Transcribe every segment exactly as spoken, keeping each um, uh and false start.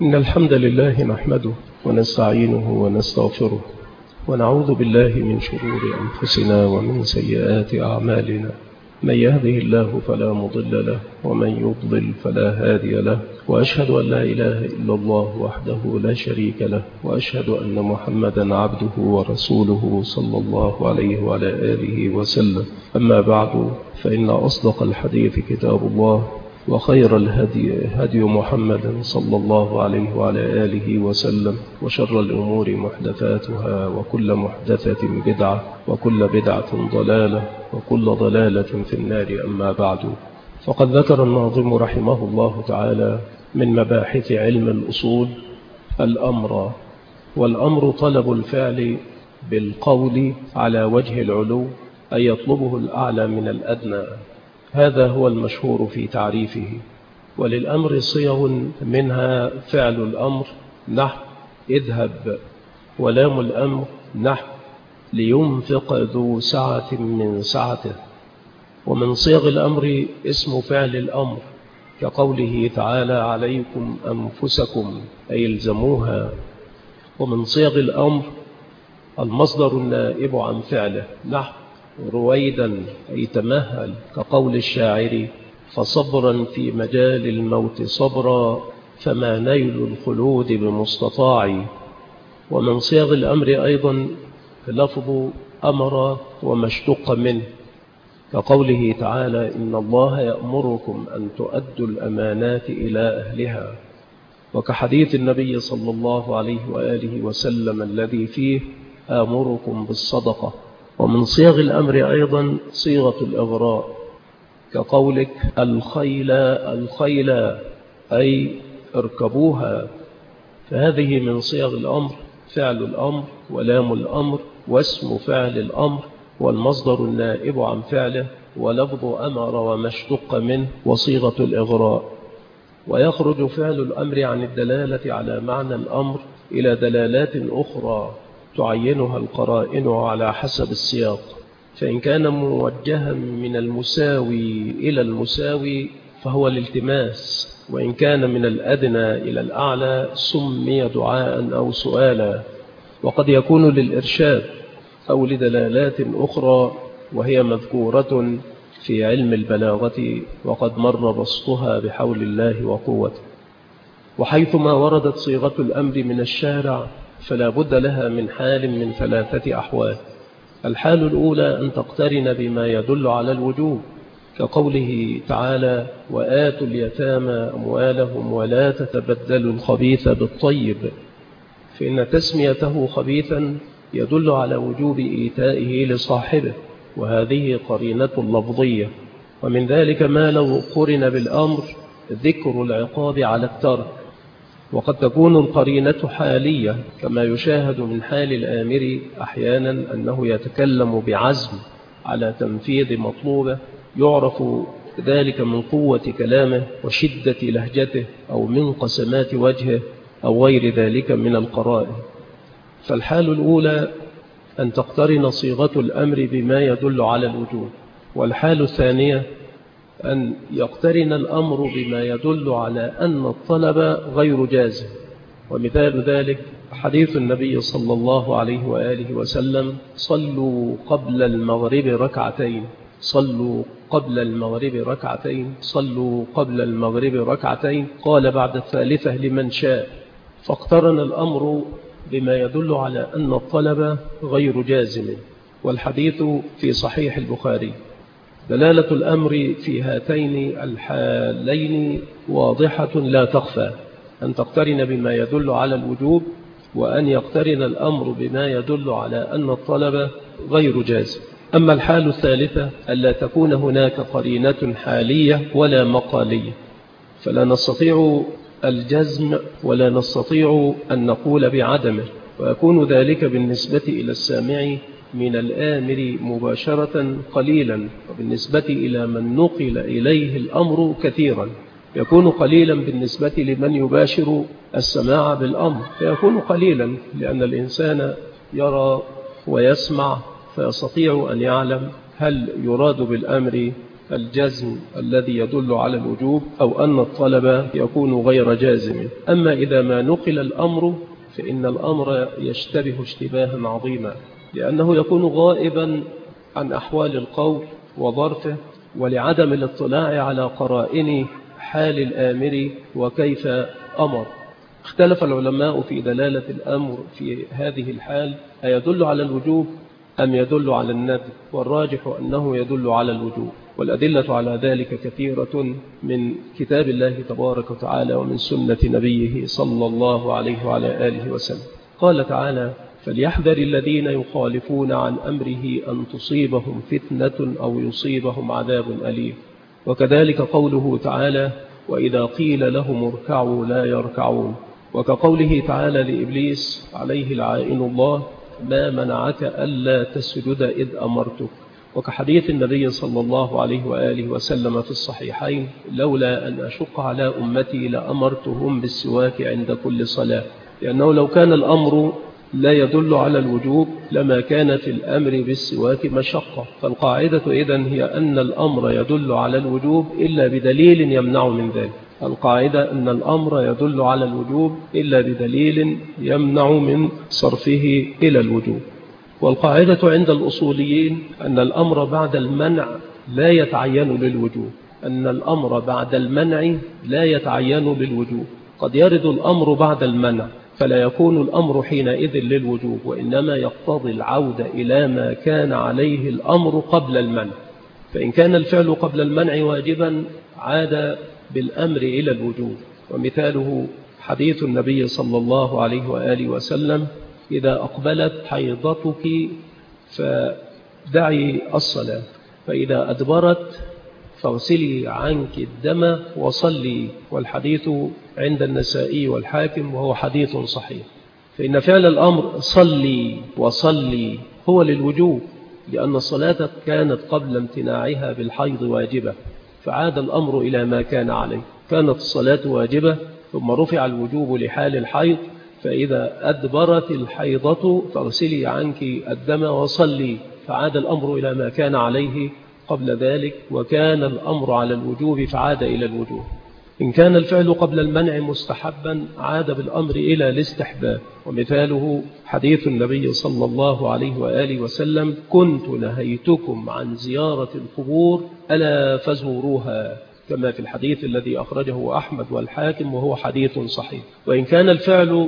إن الحمد لله نحمده ونستعينه ونستغفره ونعوذ بالله من شرور أنفسنا ومن سيئات أعمالنا. من يهده الله فلا مضل له ومن يضلل فلا هادي له، وأشهد أن لا إله إلا الله وحده لا شريك له، وأشهد أن محمدا عبده ورسوله صلى الله عليه وعلى آله وسلم. أما بعد، فإن أصدق الحديث كتاب الله، وخير الهدي هدي محمد صلى الله عليه وعلى آله وسلم، وشر الأمور محدثاتها، وكل محدثة بدعة، وكل بدعة ضلالة، وكل ضلالة في النار. أما بعد، فقد ذكر الناظم رحمه الله تعالى من مباحث علم الأصول الأمر، والأمر طلب الفعل بالقول على وجه العلو، أي يطلبه الأعلى من الأدنى. هذا هو المشهور في تعريفه. وللأمر صيغ منها فعل الأمر نحو اذهب، ولام الأمر نحو لينفق ذو سعة من سعته. ومن صيغ الأمر اسم فعل الأمر، كقوله تعالى عليكم أنفسكم، أي الزموها. ومن صيغ الأمر المصدر النائب عن فعله نحو رويدا، أي تمهل، كقول الشاعر فصبرا في مجال الموت صبرا، فما نيل الخلود بمستطاع. ومن صيغ الأمر أيضا لفظ أمر وما اشتق منه، كقوله تعالى إن الله يأمركم أن تؤدوا الأمانات إلى أهلها، وكحديث النبي صلى الله عليه وآله وسلم الذي فيه آمركم بالصدقة. ومن صيغ الأمر أيضا صيغة الإغراء، كقولك الخيل الخيل، أي اركبوها. فهذه من صيغ الأمر فعل الأمر ولام الأمر واسم فعل الأمر والمصدر النائب عن فعله ولفظ أمر وما اشتق منه وصيغة الإغراء. ويخرج فعل الأمر عن الدلالة على معنى الأمر إلى دلالات أخرى تعينها القرائن على حسب السياق، فإن كان موجها من المساوي إلى المساوي فهو الالتماس، وإن كان من الأدنى إلى الأعلى سمي دعاء أو سؤالا. وقد يكون للإرشاد أو لدلالات أخرى وهي مذكورة في علم البلاغة، وقد مر بسطها بحول الله وقوته. وحيثما وردت صيغة الأمر من الشارع فلا بد لها من حال من ثلاثة أحوال. الحال الأولى أن تقترن بما يدل على الوجوب، كقوله تعالى وآتوا اليتامى أموالهم ولا تتبدلوا الخبيث بالطيب، فإن تسميته خبيثا يدل على وجوب إيتائه لصاحبه، وهذه قرينة لفظية. ومن ذلك ما لو قرن بالأمر ذكر العقاب على الترك. وقد تكون القرينة حالية، كما يشاهد من حال الآمر أحيانا أنه يتكلم بعزم على تنفيذ مطلوبه، يعرف ذلك من قوة كلامه وشدة لهجته أو من قسمات وجهه أو غير ذلك من القرائن. فالحال الأولى أن تقترن صيغة الأمر بما يدل على الوجوب. والحال الثانية أن يقترن الأمر بما يدل على أن الطلب غير جازم. ومثال ذلك حديث النبي صلى الله عليه وآله وسلم صلوا قبل المغرب ركعتين صلوا قبل المغرب ركعتين صلوا قبل المغرب ركعتين قال بعد الثالثة لمن شاء. فاقترن الأمر بما يدل على أن الطلب غير جازم، والحديث في صحيح البخاري. دلالة الأمر في هاتين الحالين واضحة لا تخفى، أن تقترن بما يدل على الوجوب، وأن يقترن الأمر بما يدل على أن الطلب غير جازم. أما الحال الثالثة ألا تكون هناك قرينة حالية ولا مقالية، فلا نستطيع الجزم ولا نستطيع أن نقول بعدمه، ويكون ذلك بالنسبة إلى السامع من الآمر مباشرة قليلا، وبالنسبة إلى من نقل إليه الأمر كثيرا يكون قليلا بالنسبة لمن يباشر السماع بالأمر، فيكون قليلا لأن الإنسان يرى ويسمع فيستطيع أن يعلم هل يراد بالأمر الجزم الذي يدل على الوجوب أو أن الطلب يكون غير جازم. أما إذا ما نقل الأمر فإن الأمر يشتبه اشتباها عظيما، لأنه يكون غائبا عن أحوال القول وظرفه ولعدم الاطلاع على قرائن حال الآمر وكيف أمر. اختلف العلماء في دلالة الأمر في هذه الحال، أيدل على الوجوب أم يدل على الندب؟ والراجح أنه يدل على الوجوب، والأدلة على ذلك كثيرة من كتاب الله تبارك وتعالى ومن سنة نبيه صلى الله عليه وعلى آله وسلم. قال تعالى: فليحذر الذين يخالفون عن أمره أن تصيبهم فتنة أو يصيبهم عذاب أليم. وكذلك قوله تعالى: وإذا قيل لهم اركعوا لا يركعون. وكقوله تعالى لإبليس عليه العائن الله: ما منعك ألا تسجد إذ أمرتك. وكحديث النبي صلى الله عليه وآله وسلم في الصحيحين: لولا أن أشق على أمتي لأمرتهم بالسواك عند كل صلاة. لأنه لو كان الأمر لا يدل على الوجوب لما كان في الأمر بالسواك مشقة. فالقاعدة إذن هي أن الأمر يدل على الوجوب إلا بدليل يمنع من ذلك. القاعدة أن الأمر يدل على الوجوب إلا بدليل يمنع من صرفه إلى الوجوب. والقاعدة عند الأصوليين أن الأمر بعد المنع لا يتعين للوجوب، أن الأمر بعد المنع لا يتعين للوجوب. قد يرد الأمر بعد المنع فلا يكون الأمر حينئذ للوجوب، وإنما يقتضي العودة إلى ما كان عليه الأمر قبل المنع. فإن كان الفعل قبل المنع واجبا عاد بالأمر إلى الوجوب. ومثاله حديث النبي صلى الله عليه وآله وسلم: إذا أقبلت حيضتك فدعي الصلاة، فإذا أدبرت فاغسلي عنك الدم وصلي. والحديث عند النسائي والحاكم وهو حديث صحيح. فإن فعل الأمر صلي وصلي هو للوجوب، لأن الصلاة كانت قبل امتناعها بالحيض واجبة، فعاد الأمر إلى ما كان عليه. كانت الصلاة واجبة ثم رفع الوجوب لحال الحيض، فإذا أدبرت الحيضة فاغسلي عنك الدم وصلي، فعاد الأمر إلى ما كان عليه قبل ذلك، وكان الأمر على الوجوب فعاد إلى الوجوب. إن كان الفعل قبل المنع مستحبا عاد بالأمر إلى الاستحباب. ومثاله حديث النبي صلى الله عليه وآله وسلم: كنت نهيتكم عن زيارة القبور ألا فزوروها، كما في الحديث الذي أخرجه أحمد والحاكم وهو حديث صحيح. وإن كان الفعل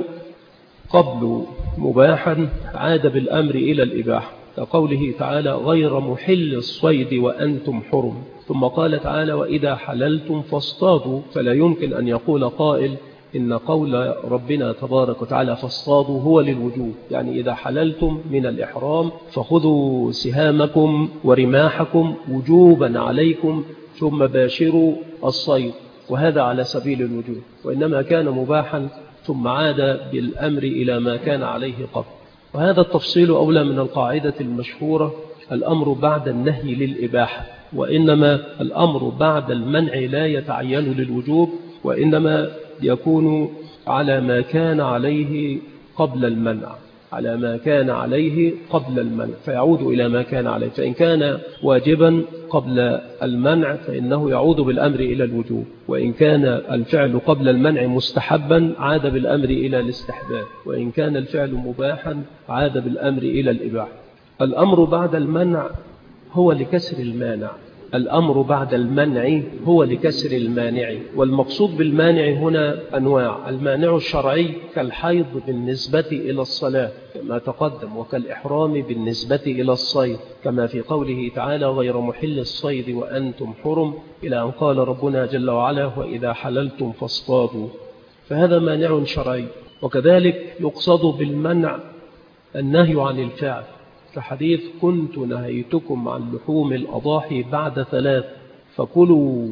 قبل مباحا عاد بالأمر إلى الإباحة، كقوله تعالى: غير محل الصيد وأنتم حرم. ثم قال تعالى: وإذا حللتم فاصطادوا. فلا يمكن أن يقول قائل إن قول ربنا تبارك وتعالى فاصطادوا هو للوجوب، يعني إذا حللتم من الإحرام فخذوا سهامكم ورماحكم وجوبا عليكم ثم باشروا الصيد، وهذا على سبيل الوجوب. وإنما كان مباحا ثم عاد بالأمر إلى ما كان عليه قبل. وهذا التفصيل أولى من القاعدة المشهورة: الأمر بعد النهي للإباحة، وإنما الأمر بعد المنع لا يتعين للوجوب، وإنما يكون على ما كان عليه قبل المنع، على ما كان عليه قبل المنع فيعود إلى ما كان عليه. فإن كان واجبا قبل المنع فإنه يعود بالأمر إلى الوجوب، وإن كان الفعل قبل المنع مستحبا عاد بالأمر إلى الاستحباب، وإن كان الفعل مباحا عاد بالأمر إلى الإباحة. الأمر بعد المنع هو لكسر المانع، الأمر بعد المنع هو لكسر المانع. والمقصود بالمانع هنا أنواع: المانع الشرعي كالحيض بالنسبة إلى الصلاة كما تقدم، وكالإحرام بالنسبة إلى الصيد كما في قوله تعالى: غير محل الصيد وأنتم حرم، إلى أن قال ربنا جل وعلا: وإذا حللتم فاصطادوا. فهذا مانع شرعي. وكذلك يقصد بالمنع النهي عن الفعل، كحديث: كنت نهيتكم عن لحوم الأضاحي بعد ثلاث فكلوا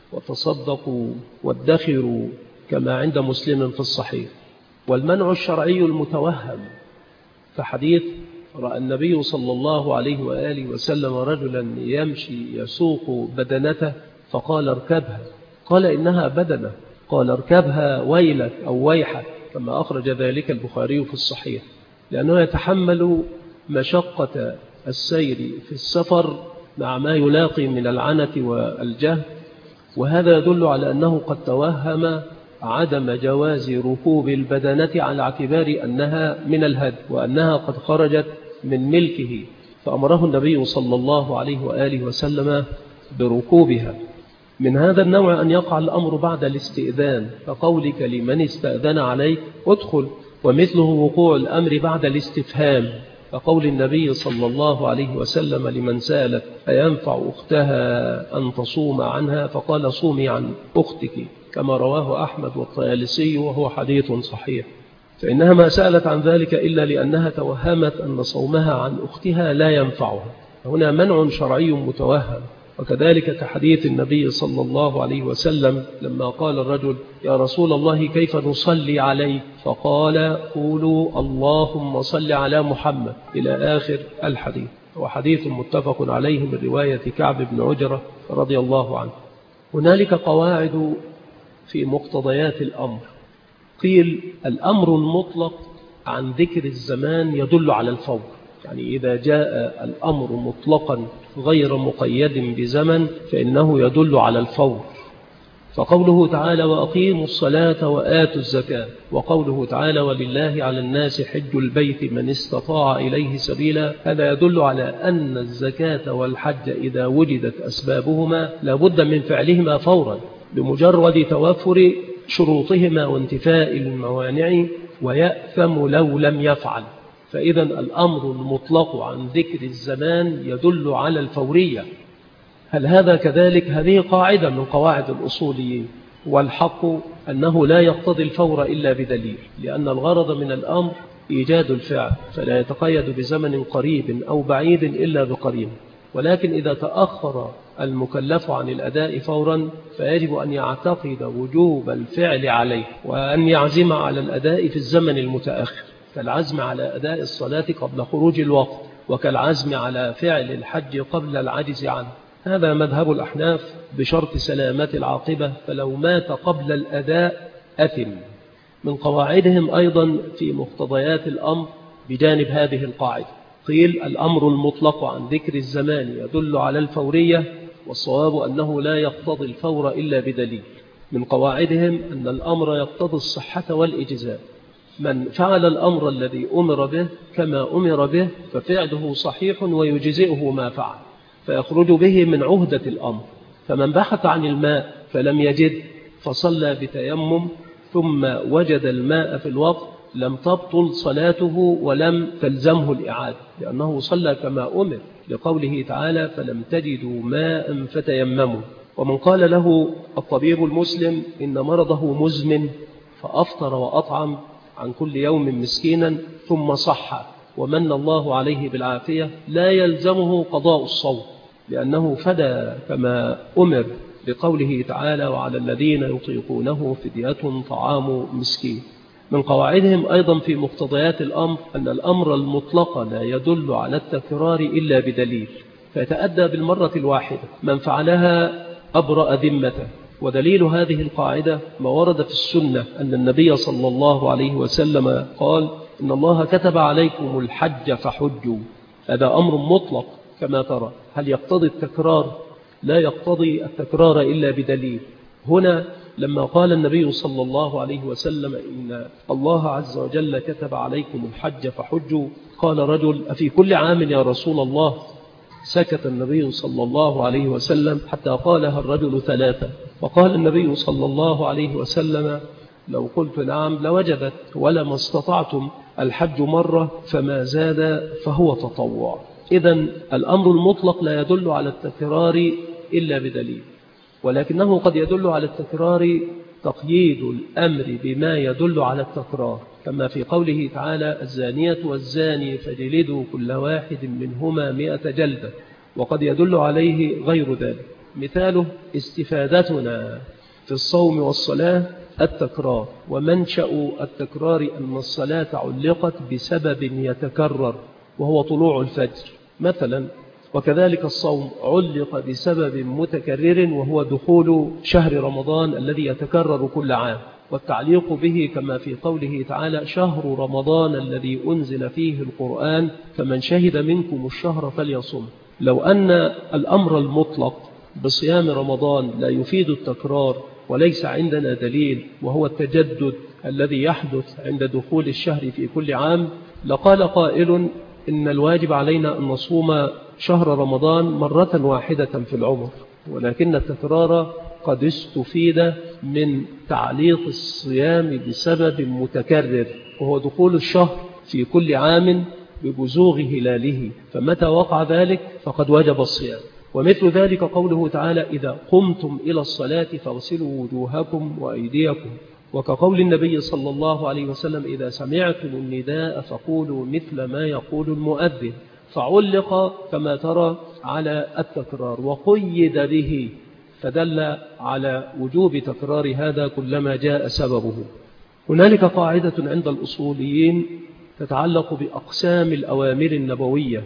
وتصدقوا وادخروا، كما عند مسلم في الصحيح. والمنع الشرعي المتوهم، فحديث: رأى النبي صلى الله عليه وآله وسلم رجلا يمشي يسوق بدنته فقال: اركبها. قال: إنها بدنة. قال: اركبها ويلك أو ويحك، كما أخرج ذلك البخاري في الصحيح، لأنه يتحمل مشقة السير في السفر مع ما يلاقي من العنة والجهل، وهذا يدل على أنه قد توهم عدم جواز ركوب البدنة على اعتبار أنها من الهدي وأنها قد خرجت من ملكه، فأمره النبي صلى الله عليه وآله وسلم بركوبها. من هذا النوع أن يقع الأمر بعد الاستئذان، فقولك لمن استأذن عليك ادخل، ومثله وقوع الأمر بعد الاستفهام، فقول النبي صلى الله عليه وسلم لمن سألت أينفع أختها أن تصوم عنها، فقال صومي عن أختك، كما رواه أحمد والطيالسي وهو حديث صحيح. فإنها ما سألت عن ذلك إلا لأنها توهمت أن صومها عن أختها لا ينفعها، هنا منع شرعي متوهم. وكذلك كحديث النبي صلى الله عليه وسلم لما قال الرجل يا رسول الله كيف نصلي عليه، فقال قولوا اللهم صل على محمد إلى آخر الحديث، وحديث متفق عليه من رواية كعب بن عجرة رضي الله عنه. هنالك قواعد في مقتضيات الأمر. قيل الأمر المطلق عن ذكر الزمان يدل على الفور، يعني إذا جاء الأمر مطلقا غير مقيد بزمن فإنه يدل على الفور. فقوله تعالى وأقيموا الصلاة وآتوا الزكاة، وقوله تعالى ولله على الناس حج البيت من استطاع إليه سبيلا، هذا يدل على أن الزكاة والحج إذا وجدت أسبابهما لابد من فعلهما فورا بمجرد توفر شروطهما وانتفاء الموانع، ويأثم لو لم يفعل. فإذا الأمر المطلق عن ذكر الزمان يدل على الفورية. هل هذا كذلك؟ هذه قاعدة من قواعد الأصوليين، والحق أنه لا يقتضي الفور إلا بدليل، لأن الغرض من الأمر إيجاد الفعل، فلا يتقيد بزمن قريب أو بعيد إلا بقرين. ولكن إذا تأخر المكلف عن الأداء فورا فيجب أن يعتقد وجوب الفعل عليه، وأن يعزم على الأداء في الزمن المتأخر، كالعزم على أداء الصلاة قبل خروج الوقت، وكالعزم على فعل الحج قبل العجز عنه. هذا مذهب الأحناف بشرط سلامة العاقبة، فلو مات قبل الأداء أثم. من قواعدهم أيضا في مقتضيات الأمر بجانب هذه القاعدة، قيل الأمر المطلق عن ذكر الزمان يدل على الفورية، والصواب أنه لا يقتضي الفور إلا بدليل. من قواعدهم أن الأمر يقتضي الصحة والإجزاء، من فعل الأمر الذي أمر به كما أمر به ففعله صحيح ويجزئه ما فعل، فيخرج به من عهدة الأمر. فمن بحث عن الماء فلم يجد فصلى بتيمم ثم وجد الماء في الوقت لم تبطل صلاته ولم تلزمه الإعادة، لأنه صلى كما أمر، لقوله تعالى فلم تجدوا ماء فتيمموا. ومن قال له الطبيب المسلم إن مرضه مزمن فأفطر وأطعم عن كل يوم مسكينا ثم صح ومن الله عليه بالعافية لا يلزمه قضاء الصوم، لأنه فدى كما أمر، لقوله تعالى وعلى الذين يطيقونه فدية طعام مسكين. من قواعدهم أيضا في مقتضيات الأمر أن الأمر المطلق لا يدل على التكرار إلا بدليل، فيتأدى بالمرة الواحدة، من فعلها أبرأ ذمته. ودليل هذه القاعدة ما ورد في السنة أن النبي صلى الله عليه وسلم قال إن الله كتب عليكم الحج فحجوا، هذا أمر مطلق كما ترى. هل يقتضي التكرار؟ لا يقتضي التكرار إلا بدليل. هنا لما قال النبي صلى الله عليه وسلم إن الله عز وجل كتب عليكم الحج فحجوا، قال رجل أفي كل عام يا رسول الله؟ سكت النبي صلى الله عليه وسلم حتى قالها الرجل ثلاثة، وقال النبي صلى الله عليه وسلم لو قلت نعم لوجبت، ولما استطعتم الحج مرة فما زاد فهو تطوع. إذن الأمر المطلق لا يدل على التكرار إلا بدليل، ولكنه قد يدل على التكرار تقييد الأمر بما يدل على التكرار، كما في قوله تعالى الزانية والزاني فجلدوا كل واحد منهما مئة جلدة، وقد يدل عليه غير ذلك. مثاله استفادتنا في الصوم والصلاة التكرار، ومنشأ التكرار أن الصلاة علقت بسبب يتكرر وهو طلوع الفجر مثلا، وكذلك الصوم علق بسبب متكرر وهو دخول شهر رمضان الذي يتكرر كل عام. والتعليق به كما في قوله تعالى شهر رمضان الذي أنزل فيه القرآن فمن شهد منكم الشهر فليصم. لو أن الأمر المطلق بصيام رمضان لا يفيد التكرار وليس عندنا دليل وهو التجدد الذي يحدث عند دخول الشهر في كل عام، لقال قائل إن الواجب علينا أن نصوم شهر رمضان مرة واحدة في العمر، ولكن التكرار قد استفيد من تعليق الصيام بسبب متكرر، وهو دخول الشهر في كل عام ببزوغ هلاله، فمتى وقع ذلك فقد وجب الصيام. ومثل ذلك قوله تعالى إذا قمتم إلى الصلاة فاغسلوا وجوهكم وأيديكم، وكقول النبي صلى الله عليه وسلم إذا سمعتم النداء فقولوا مثل ما يقول المؤذن، فعلق كما ترى على التكرار وقيد به، فدل على وجوب تكرار هذا كلما جاء سببه. هنالك قاعدة عند الأصوليين تتعلق بأقسام الأوامر النبوية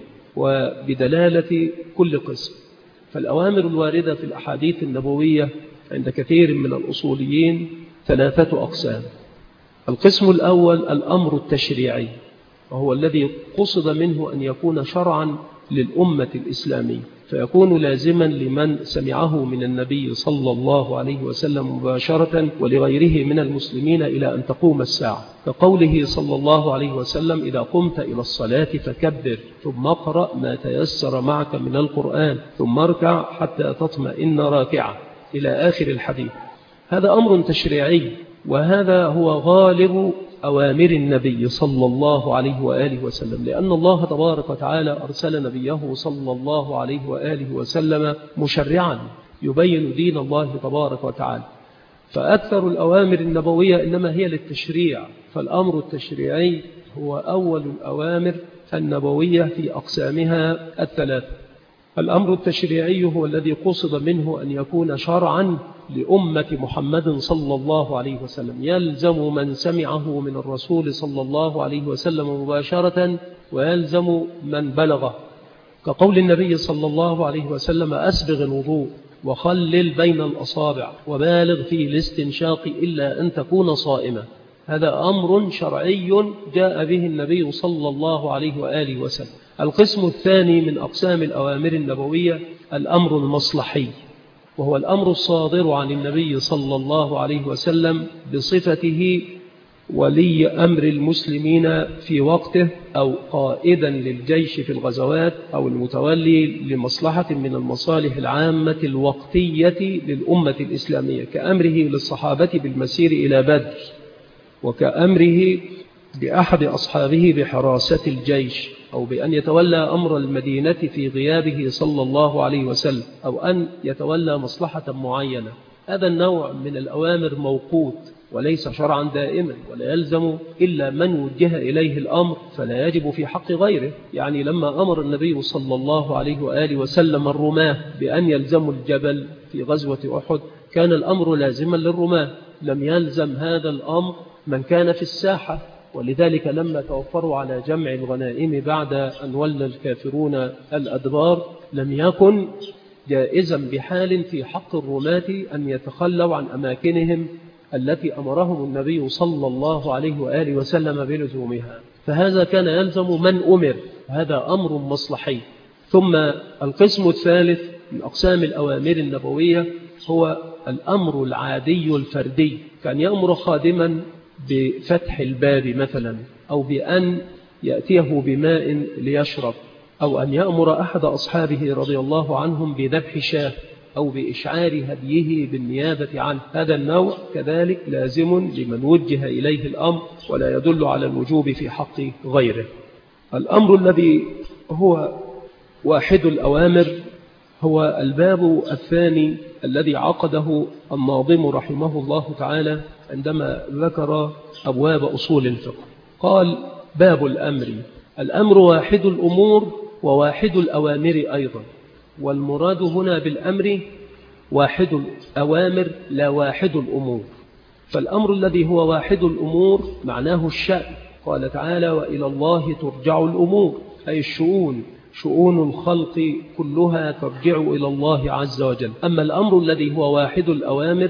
وبدلالة كل قسم. فالأوامر الواردة في الأحاديث النبوية عند كثير من الأصوليين ثلاثة أقسام. القسم الأول الأمر التشريعي، وهو الذي قصد منه أن يكون شرعا للأمة الإسلامية، فيكون لازما لمن سمعه من النبي صلى الله عليه وسلم مباشرة ولغيره من المسلمين إلى أن تقوم الساعة، كقوله صلى الله عليه وسلم إذا قمت إلى الصلاة فكبر ثم اقرأ ما تيسر معك من القرآن ثم اركع حتى تطمئن راكعا إلى آخر الحديث. هذا أمر تشريعي، وهذا هو غالب أوامر النبي صلى الله عليه وآله وسلم، لأن الله تبارك وتعالى أرسل نبيه صلى الله عليه وآله وسلم مشرعا يبين دين الله تبارك وتعالى، فأكثر الأوامر النبوية إنما هي للتشريع، فالأمر التشريعي هو أول الأوامر النبوية في أقسامها الثلاثة. الأمر التشريعي هو الذي قصد منه أن يكون شرعا لأمة محمد صلى الله عليه وسلم، يلزم من سمعه من الرسول صلى الله عليه وسلم مباشرة ويلزم من بلغه، كقول النبي صلى الله عليه وسلم أسبغ الوضوء وخلل بين الأصابع وبالغ في الاستنشاق إلا أن تكون صائما. هذا أمر شرعي جاء به النبي صلى الله عليه وآله وسلم. القسم الثاني من أقسام الأوامر النبوية الأمر المصلحي، وهو الأمر الصادر عن النبي صلى الله عليه وسلم بصفته ولي أمر المسلمين في وقته، أو قائدا للجيش في الغزوات، أو المتولي لمصلحة من المصالح العامة الوقتية للأمة الإسلامية، كأمره للصحابة بالمسير إلى بدر، وكأمره بأحد أصحابه بحراسة الجيش، أو بأن يتولى أمر المدينة في غيابه صلى الله عليه وسلم، أو أن يتولى مصلحة معينة. هذا النوع من الأوامر موقوت وليس شرعا دائما، ولا يلزم إلا من وجه إليه الأمر، فلا يجب في حق غيره. يعني لما أمر النبي صلى الله عليه وآله وسلم الرماة بأن يلزموا الجبل في غزوة أحد، كان الأمر لازما للرماة، لم يلزم هذا الأمر من كان في الساحة. ولذلك لما توفروا على جمع الغنائم بعد أن ولى الكافرون الأدبار، لم يكن جائزا بحال في حق الرماة أن يتخلوا عن أماكنهم التي أمرهم النبي صلى الله عليه وآله وسلم بلزومها، فهذا كان يلزم من أمر، هذا أمر مصلحي. ثم القسم الثالث من أقسام الأوامر النبوية هو الأمر العادي الفردي، كان يأمر خادما بفتح الباب مثلا، أو بأن يأتيه بماء ليشرب، أو أن يأمر أحد أصحابه رضي الله عنهم بذبح شاة، أو بإشعار هديه بالنيابة عنه. هذا النوع كذلك لازم لمن وجه إليه الأمر، ولا يدل على الوجوب في حق غيره. الأمر الذي هو واحد الأوامر هو الباب الثاني الذي عقده الناظم رحمه الله تعالى عندما ذكر أبواب أصول الفقه. قال باب الأمر، الأمر واحد الأمور وواحد الأوامر أيضا، والمراد هنا بالأمر واحد الأوامر لا واحد الأمور. فالأمر الذي هو واحد الأمور معناه الشأن، قال تعالى وإلى الله ترجع الأمور، أي الشؤون، شؤون الخلق كلها ترجع إلى الله عز وجل. أما الأمر الذي هو واحد الأوامر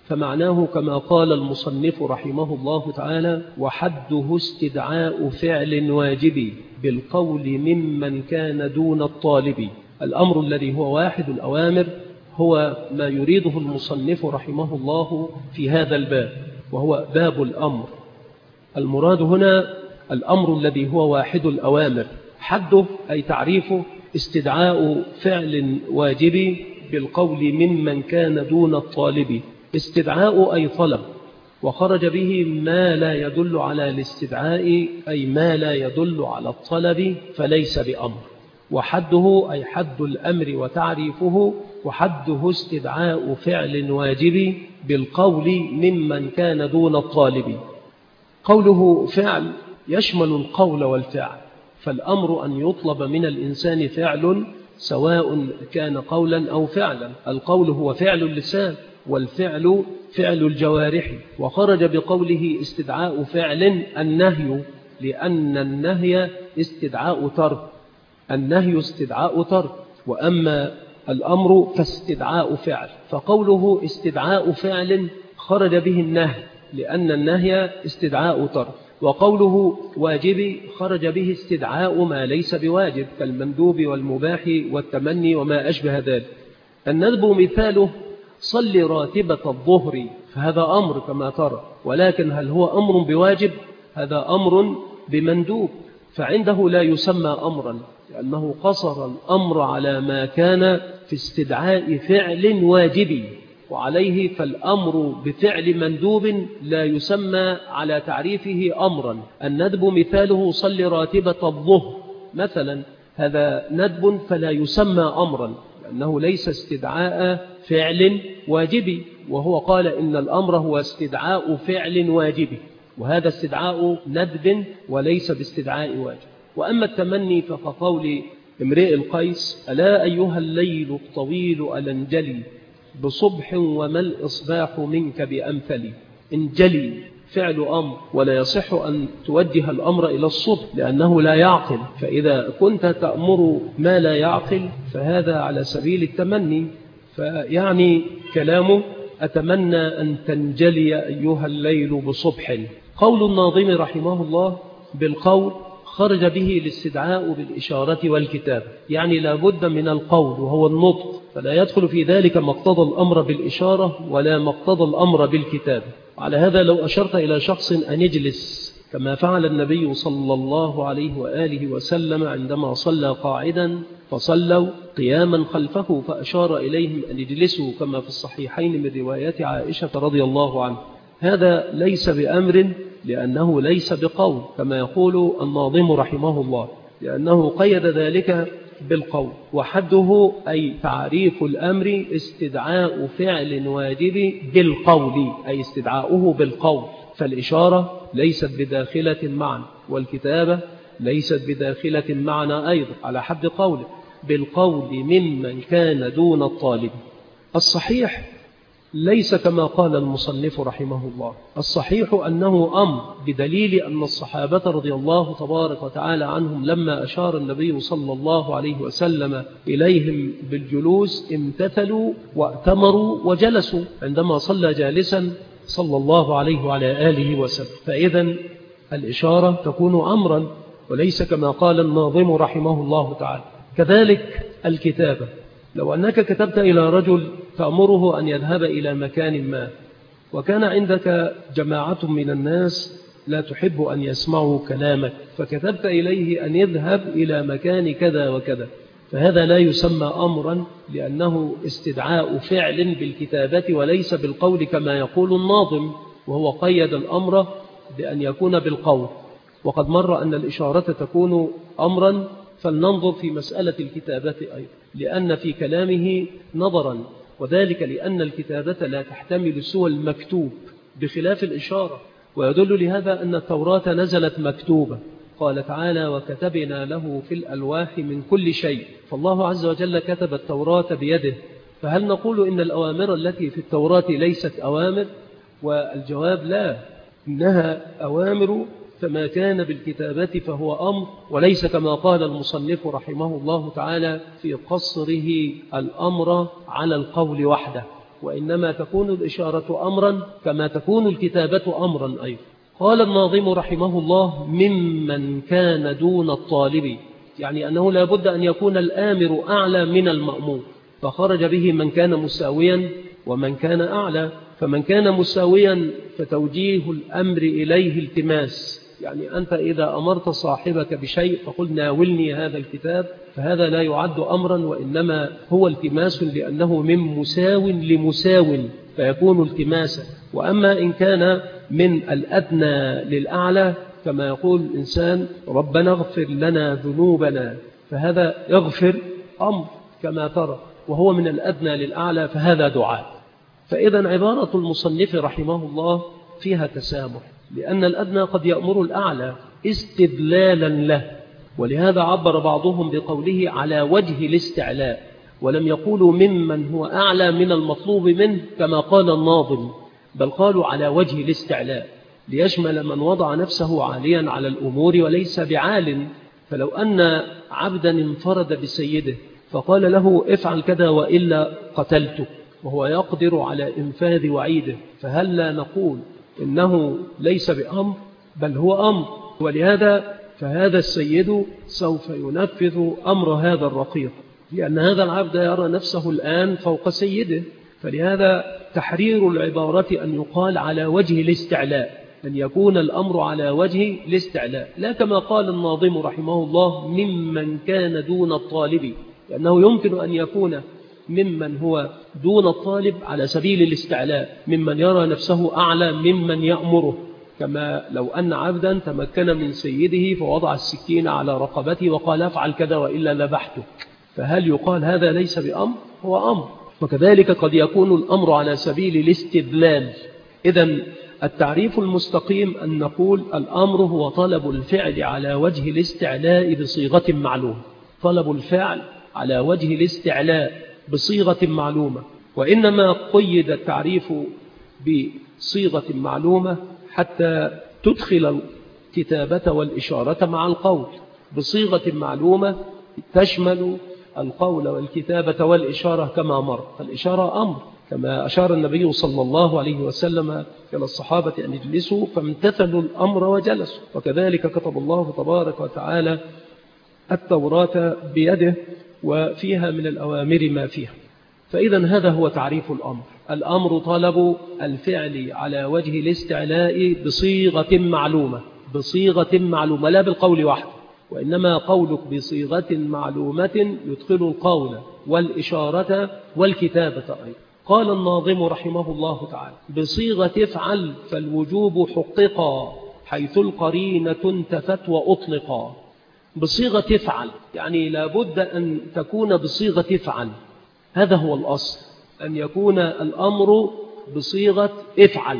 فمعناه كما قال المصنف رحمه الله تعالى: وحده استدعاء فعل واجب بالقول ممن كان دون الطالب. الأمر الذي هو واحد الأوامر هو ما يريده المصنف رحمه الله في هذا الباب، وهو باب الأمر. المراد هنا الأمر الذي هو واحد الأوامر. حده أي تعريفه استدعاء فعل واجب بالقول ممن كان دون الطالب. استدعاء أي طلب، وخرج به ما لا يدل على الاستدعاء أي ما لا يدل على الطلب فليس بأمر. وحده أي حد الأمر وتعريفه، وحده استدعاء فعل واجب بالقول ممن كان دون الطالب. قوله فعل يشمل القول والفعل، فالأمر أن يطلب من الإنسان فعل سواء كان قولا أو فعلا. القول هو فعل اللسان، والفعل فعل الجوارح. وخرج بقوله استدعاء فعل النهي، لأن النهي استدعاء ترك، النهي استدعاء ترك، وأما الأمر فاستدعاء فعل. فقوله استدعاء فعل خرج به النهي، لأن النهي استدعاء ترك. وقوله واجب خرج به استدعاء ما ليس بواجب كالمندوب والمباح والتمني وما أشبه ذلك. الندب مثاله: صل راتبة الظهر، فهذا أمر كما ترى، ولكن هل هو أمر بواجب؟ هذا أمر بمندوب، فعنده لا يسمى أمرا، لأنه قصر الأمر على ما كان في استدعاء فعل واجب، وعليه فالأمر بفعل مندوب لا يسمى على تعريفه أمرا. الندب مثاله: صل راتبة الظهر مثلا، هذا ندب فلا يسمى أمرا، لأنه ليس استدعاء فعل واجب، وهو قال إن الأمر هو استدعاء فعل واجب، وهذا استدعاء ندب وليس باستدعاء واجب. وأما التمني فكقول امرئ القيس: ألا أيها الليل الطويل ألنجلي بصبح وما الإصباح منك بأمثلي. انجلي فعل أمر، ولا يصح أن توجه الأمر إلى الصبح لأنه لا يعقل، فإذا كنت تأمر ما لا يعقل فهذا على سبيل التمني. فيعني كلامه: أتمنى أن تنجلي أيها الليل بصبح. قول الناظم رحمه الله: بالقول خرج به الاستدعاء بالإشارة والكتاب، يعني لا بد من القول وهو النطق، فلا يدخل في ذلك مقتضى الأمر بالإشارة ولا مقتضى الأمر بالكتاب. على هذا لو أشرت إلى شخص أن يجلس كما فعل النبي صلى الله عليه وآله وسلم عندما صلى قاعدا فصلوا قياما خلفه فأشار إليهم أن يجلسوا كما في الصحيحين من روايات عائشة رضي الله عنه، هذا ليس بأمر لأنه ليس بقول كما يقول الناظم رحمه الله، لأنه قيد ذلك بالقول. وحده أي تعريف الأمر استدعاء فعل واجب بالقول، أي استدعاؤه بالقول، فالإشارة ليست بداخلة معنى، والكتابة ليست بداخلة معنى أيضا، على حد قوله: بالقول ممن كان دون الطالب. الصحيح ليس كما قال المصنف رحمه الله، الصحيح أنه أمر، بدليل أن الصحابة رضي الله تبارك وتعالى عنهم لما أشار النبي صلى الله عليه وسلم إليهم بالجلوس امتثلوا وأتمروا وجلسوا عندما صلى جالسا صلى الله عليه وعلى آله وسلم. فإذا الإشارة تكون أمرا وليس كما قال الناظم رحمه الله تعالى. كذلك الكتابة، لو أنك كتبت إلى رجل تأمره أن يذهب إلى مكان ما، وكان عندك جماعة من الناس لا تحب أن يسمعوا كلامك، فكتبت إليه أن يذهب إلى مكان كذا وكذا، فهذا لا يسمى أمرا لأنه استدعاء فعل بالكتابة وليس بالقول كما يقول الناظم، وهو قيد الأمر بأن يكون بالقول. وقد مر أن الإشارة تكون أمرا، فلننظر في مسألة الكتابة أيضا، لأن في كلامه نظرا، وذلك لأن الكتابة لا تحتمل سوى المكتوب بخلاف الإشارة، ويدل لهذا أن التوراة نزلت مكتوبة، قال تعالى: وكتبنا له في الألواح من كل شيء، فالله عز وجل كتب التوراة بيده. فهل نقول إن الأوامر التي في التوراة ليست أوامر؟ والجواب لا، إنها أوامر، فما كان بالكتابة فهو أمر، وليس كما قال المصنف رحمه الله تعالى في قصره الأمر على القول وحده، وإنما تكون الإشارة أمرا كما تكون الكتابة أمرا أيضا. قال الناظم رحمه الله: ممن كان دون الطالب، يعني أنه لا بد أن يكون الآمر أعلى من المأمور، فخرج به من كان مساويا ومن كان أعلى. فمن كان مساويا فتوجيه الأمر إليه التماس، يعني أنت إذا أمرت صاحبك بشيء فقل ناولني هذا الكتاب، فهذا لا يعد أمرا وإنما هو التماس، لأنه من مساو لمساو فيكون التماسا. وأما إن كان من الأدنى للأعلى كما يقول الإنسان ربنا اغفر لنا ذنوبنا، فهذا يغفر أمر كما ترى، وهو من الأدنى للأعلى فهذا دعاء. فإذا عبارة المصنف رحمه الله فيها تسامح، لأن الأدنى قد يأمر الأعلى استدلالا له، ولهذا عبر بعضهم بقوله على وجه الاستعلاء، ولم يقولوا ممن هو أعلى من المطلوب منه كما قال الناظم، بل قالوا على وجه الاستعلاء ليشمل من وضع نفسه عاليا على الأمور وليس بعال. فلو أن عبدا انفرد بسيده فقال له افعل كذا وإلا قتلته، وهو يقدر على إنفاذ وعيده، فهل لا نقول إنه ليس بأمر بل هو أمر؟ ولهذا فهذا السيد سوف ينفذ أمر هذا الرقيق، لأن هذا العبد يرى نفسه الآن فوق سيده. فلهذا تحرير العبارة أن يقال على وجه الاستعلاء، أن يكون الأمر على وجه الاستعلاء، لا كما قال الناظم رحمه الله ممن كان دون الطالب، لأنه يمكن أن يكون ممن هو دون الطالب على سبيل الاستعلاء، ممن يرى نفسه أعلى ممن يأمره، كما لو أن عبدا تمكن من سيده فوضع السكين على رقبته وقال افعل كذا وإلا ذبحته، فهل يقال هذا ليس بأمر؟ هو أمر. وكذلك قد يكون الأمر على سبيل الاستدلال. إذن التعريف المستقيم أن نقول الأمر هو طلب الفعل على وجه الاستعلاء بصيغة معلومة، طلب الفعل على وجه الاستعلاء بصيغة معلومة. وإنما قيد التعريف بصيغة معلومة حتى تدخل الكتابة والإشارة مع القول، بصيغة معلومة تشمل القول والكتابة والإشارة كما مر. فالإشارة أمر، كما أشار النبي صلى الله عليه وسلم إلى الصحابة أن يجلسوا فامتثلوا الأمر وجلسوا، وكذلك كتب الله تبارك وتعالى التوراة بيده وفيها من الأوامر ما فيها. فإذا هذا هو تعريف الأمر. الأمر طلب الفعل على وجه الاستعلاء بصيغة معلومة، بصيغة معلومة لا بالقول وحده، وإنما قولك بصيغة معلومة يدخل القول والإشارة والكتابة أيضا. قال الناظم رحمه الله تعالى بصيغة افعل فالوجوب حققا حيث القرينة انتفت وأطلقا. بصيغة افعل يعني لابد أن تكون بصيغة افعل، هذا هو الأصل، أن يكون الأمر بصيغة افعل،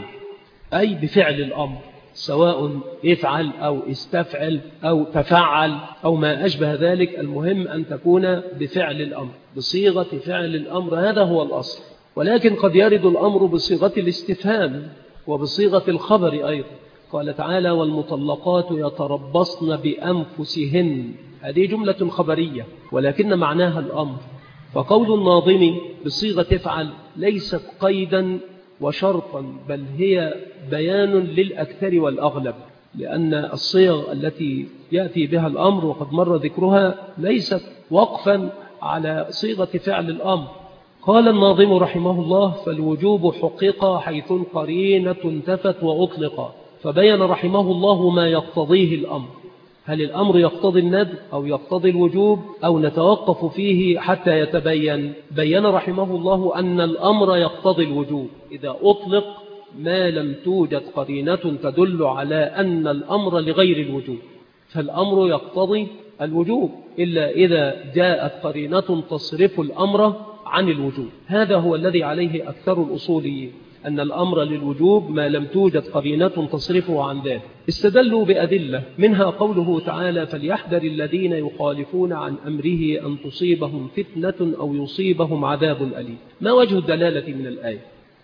أي بفعل الأمر، سواء افعل أو استفعل أو تفعل أو ما أشبه ذلك، المهم أن تكون بفعل الأمر، بصيغة فعل الأمر، هذا هو الأصل. ولكن قد يرد الأمر بصيغة الاستفهام وبصيغة الخبر أيضا. قال تعالى والمطلقات يتربصن بأنفسهن، هذه جملة خبرية ولكن معناها الأمر. فقول الناظم بصيغة افعل ليست قيدا وشرطا، بل هي بيان للأكثر والأغلب، لأن الصيغ التي يأتي بها الأمر وقد مر ذكرها ليست وقفا على صيغة فعل الأمر. قال الناظم رحمه الله فالوجوب حقق حيث القرينة انتفت وأطلق، فبين رحمه الله ما يقتضيه الأمر، هل الأمر يقتضي الندب أو يقتضي الوجوب أو نتوقف فيه حتى يتبين؟ بين رحمه الله أن الأمر يقتضي الوجوب إذا أطلق ما لم توجد قرينة تدل على أن الأمر لغير الوجوب، فالأمر يقتضي الوجوب إلا إذا جاءت قرينة تصرف الأمر عن الوجوب. هذا هو الذي عليه أكثر الأصوليين، أن الأمر للوجوب ما لم توجد قرينة تصرفه عن ذلك. استدلوا بأدلة منها قوله تعالى فليحذر الذين يخالفون عن أمره أن تصيبهم فتنة أو يصيبهم عذاب أليم. ما وجه الدلالة من الآية؟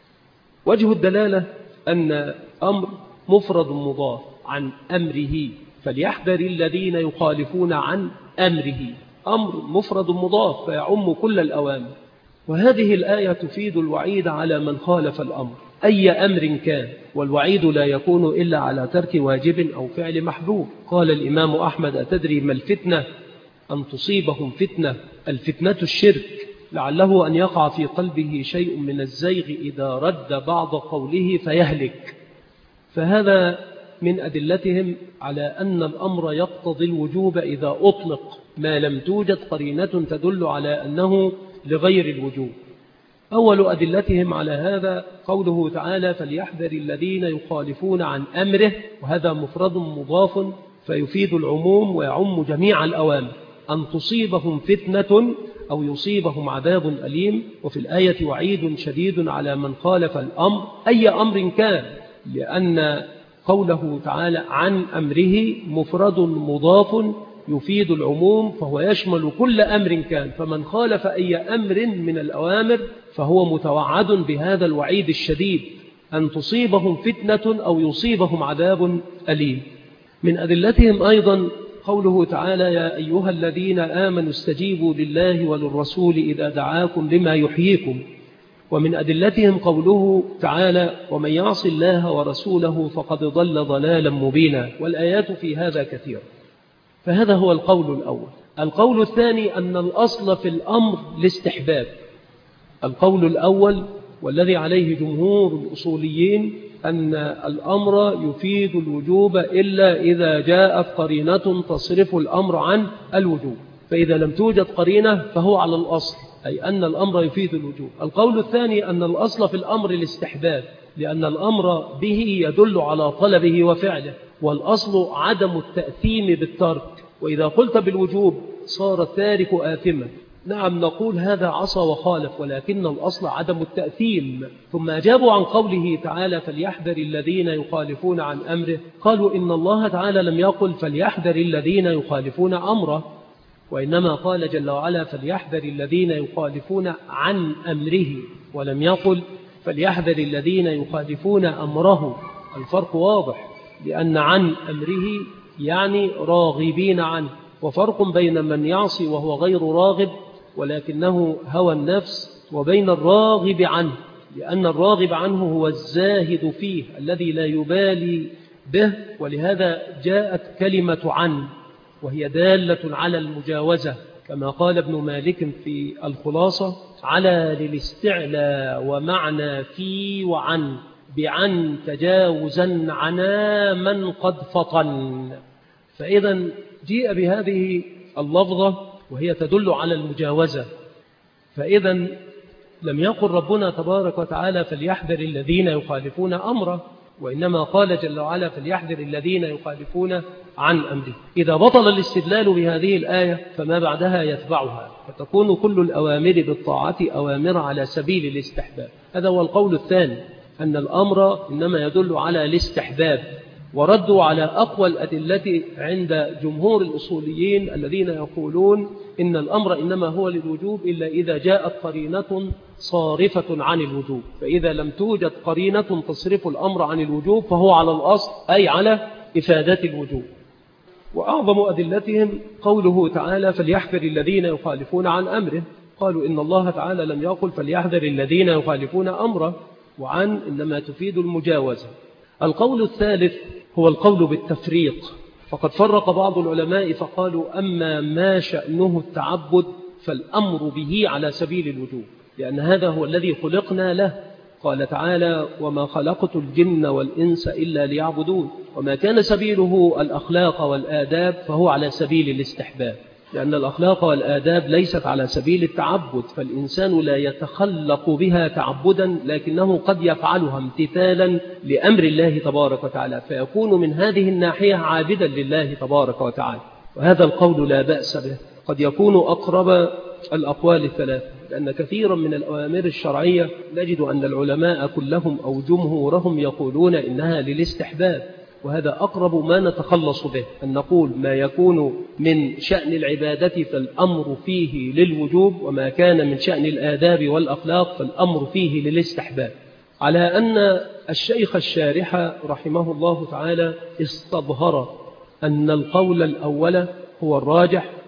وجه الدلالة أن أمر مفرد مضاف عن أمره، فليحذر الذين يخالفون عن أمره، أمر مفرد مضاف فيعم كل الأوامر، وهذه الآية تفيد الوعيد على من خالف الأمر أي أمر كان، والوعيد لا يكون إلا على ترك واجب أو فعل محبوب. قال الإمام أحمد: أتدري ما الفتنة؟ أن تصيبهم فتنة. الفتنة الشرك، لعله أن يقع في قلبه شيء من الزيغ إذا رد بعض قوله فيهلك. فهذا من أدلتهم على أن الأمر يقتضي الوجوب إذا أطلق ما لم توجد قرينة تدل على أنه لغير الوجوب. أول أدلتهم على هذا قوله تعالى: فليحذر الذين يخالفون عن أمره، وهذا مفرد مضاف فيفيد العموم ويعم جميع الأوامر، أن تصيبهم فتنة أو يصيبهم عذاب أليم. وفي الآية وعيد شديد على من خالف الأمر أي أمر كان، لأن قوله تعالى عن أمره مفرد مضاف يفيد العموم، فهو يشمل كل أمر كان، فمن خالف أي أمر من الأوامر فهو متوعد بهذا الوعيد الشديد، أن تصيبهم فتنة أو يصيبهم عذاب أليم. من أدلتهم أيضا قوله تعالى: يا أيها الذين آمنوا استجيبوا لله وللرسول إذا دعاكم لما يحييكم. ومن أدلتهم قوله تعالى: ومن يعص الله ورسوله فقد ضل ضلالا مبينا. والآيات في هذا كثيرة. فهذا هو القول الأول. القول الثاني أن الأصل في الأمر الاستحباب. القول الأول والذي عليه جمهور الأصوليين أن الأمر يفيد الوجوب إلا إذا جاءت قرينة تصرف الأمر عن الوجوب، فإذا لم توجد قرينة فهو على الأصل، أي أن الأمر يفيد الوجوب. القول الثاني أن الأصل في الأمر الاستحباب، لأن الأمر به يدل على طلبه وفعله، والأصل عدم التأثيم بالترك، وإذا قلت بالوجوب صار التارك آثما. نعم نقول هذا عصى وخالف، ولكن الأصل عدم التأثيم. ثم أجابوا عن قوله تعالى: فليحذر الذين يخالفون عن أمره، قالوا إن الله تعالى لم يقل فليحذر الذين يخالفون أمره، وإنما قال جل وعلا: فليحذر الذين يخالفون عن أمره، ولم يقل فليحذر الذين يخالفون أمره. الفرق واضح، لأن عن أمره يعني راغبين عنه، وفرق بين من يعصي وهو غير راغب ولكنه هوى النفس، وبين الراغب عنه، لأن الراغب عنه هو الزاهد فيه الذي لا يبالي به. ولهذا جاءت كلمة عن، وهي دالة على المجاوزة، كما قال ابن مالك في الخلاصة: على للاستعلاء ومعنى في وعن، بعن تجاوزا عنا من قد فطن. فإذا جيء بهذه اللفظة وهي تدل على المجاوزة. فإذا لم يقل ربنا تبارك وتعالى فليحذر الذين يخالفون أمره، وإنما قال جل وعلا فليحذر الذين يخالفون عن أمره. إذا بطل الاستدلال بهذه الآية فما بعدها يتبعها، فتكون كل الأوامر بالطاعة أوامر على سبيل الاستحباب. هذا هو القول الثاني، أن الأمر إنما يدل على الاستحباب. وردوا على أقوى الأدلة عند جمهور الأصوليين الذين يقولون إن الأمر إنما هو للوجوب إلا إذا جاءت قرينة صارفة عن الوجوب، فإذا لم توجد قرينة تصرف الأمر عن الوجوب فهو على الأصل، أي على إفادة الوجوب. وأعظم أدلتهم قوله تعالى فليحذر الذين يخالفون عن أمره. قالوا إن الله تعالى لم يقل فليحذر الذين يخالفون أمره، وعن إنما تفيد المجاوزة. القول الثالث هو القول بالتفريق، فقد فرق بعض العلماء فقالوا أما ما شأنه التعبد فالأمر به على سبيل الوجوب، لأن هذا هو الذي خلقنا له. قال تعالى وما خلقت الجن والإنس إلا ليعبدون. وما كان سبيله الأخلاق والآداب فهو على سبيل الاستحباب، لأن الأخلاق والآداب ليست على سبيل التعبد، فالإنسان لا يتخلق بها تعبدا، لكنه قد يفعلها امتثالا لأمر الله تبارك وتعالى، فيكون من هذه الناحية عابدا لله تبارك وتعالى. وهذا القول لا بأس به، قد يكون أقرب الأقوال الثلاثة، لأن كثيرا من الأوامر الشرعية نجد أن العلماء كلهم أو جمهورهم يقولون إنها للاستحباب، وهذا أقرب ما نتخلص به، أن نقول ما يكون من شأن العبادة فالأمر فيه للوجوب، وما كان من شأن الآداب والأخلاق فالأمر فيه للاستحباب. على أن الشيخ الشارح رحمه الله تعالى استظهر أن القول الأول هو الراجح،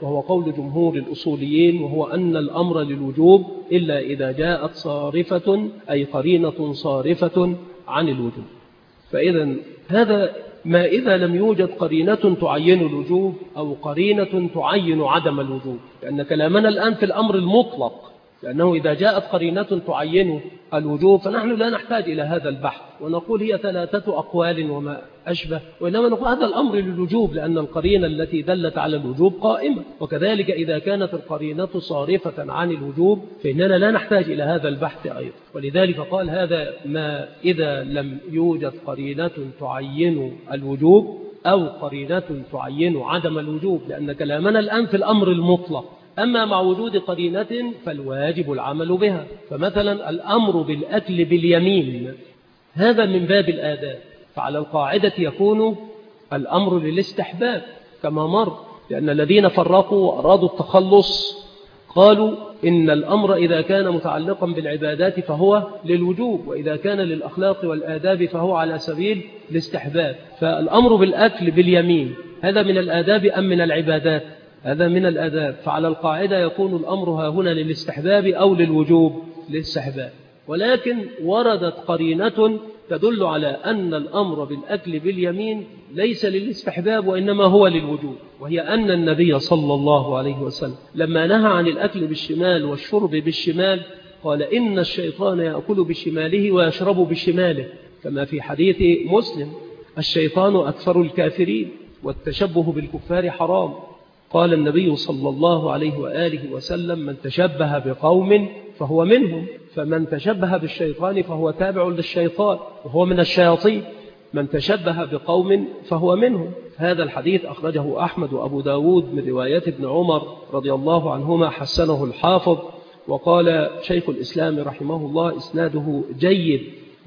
وهو قول جمهور الأصوليين، وهو أن الأمر للوجوب إلا إذا جاءت صارفة أي قرينة صارفة عن الوجوب. فإذا هذا ما إذا لم يوجد قرينة تعين الوجوب أو قرينة تعين عدم الوجوب، لأن كلامنا الآن في الأمر المطلق، لأنه إذا جاءت قرينة تعين الوجوب فنحن لا نحتاج إلى هذا البحث ونقول هي ثلاثة أقوال وما أشبه، وإنما نقول هذا الأمر للوجوب لأن القرينة التي دلت على الوجوب قائمة. وكذلك إذا كانت القرينة صارفة عن الوجوب فإننا لا نحتاج إلى هذا البحث أيضا. ولذلك قال هذا ما إذا لم يوجد قرينة تعين الوجوب أو قرينة تعين عدم الوجوب، لأن كلامنا الآن في الأمر المطلق. أما مع وجود قرينة فالواجب العمل بها. فمثلا الأمر بالأكل باليمين هذا من باب الآداب، فعلى القاعدة يكون الأمر للاستحباب كما مر، لأن الذين فرقوا وأرادوا التخلص قالوا إن الأمر إذا كان متعلقا بالعبادات فهو للوجوب، وإذا كان للأخلاق والآداب فهو على سبيل الاستحباب. فالأمر بالأكل باليمين هذا من الآداب أم من العبادات؟ هذا من الآداب، فعلى القاعدة يكون الأمر ها هنا للاستحباب أو للوجوب؟ للاستحباب. ولكن وردت قرينة تدل على أن الأمر بالأكل باليمين ليس للاستحباب وإنما هو للوجوب، وهي أن النبي صلى الله عليه وسلم لما نهى عن الأكل بالشمال والشرب بالشمال قال إن الشيطان يأكل بشماله ويشرب بشماله، كما في حديث مسلم الشيطان أكثر الكافرين والتشبه بالكفار حرام. قال النبي صلى الله عليه وآله وسلم من تشبه بقوم فهو منهم، فمن تشبه بالشيطان فهو تابع للشيطان وهو من الشياطين، من تشبه بقوم فهو منهم. هذا الحديث أخرجه أحمد وأبو داود من رواية ابن عمر رضي الله عنهما، حسنه الحافظ، وقال شيخ الإسلام رحمه الله إسناده جيد،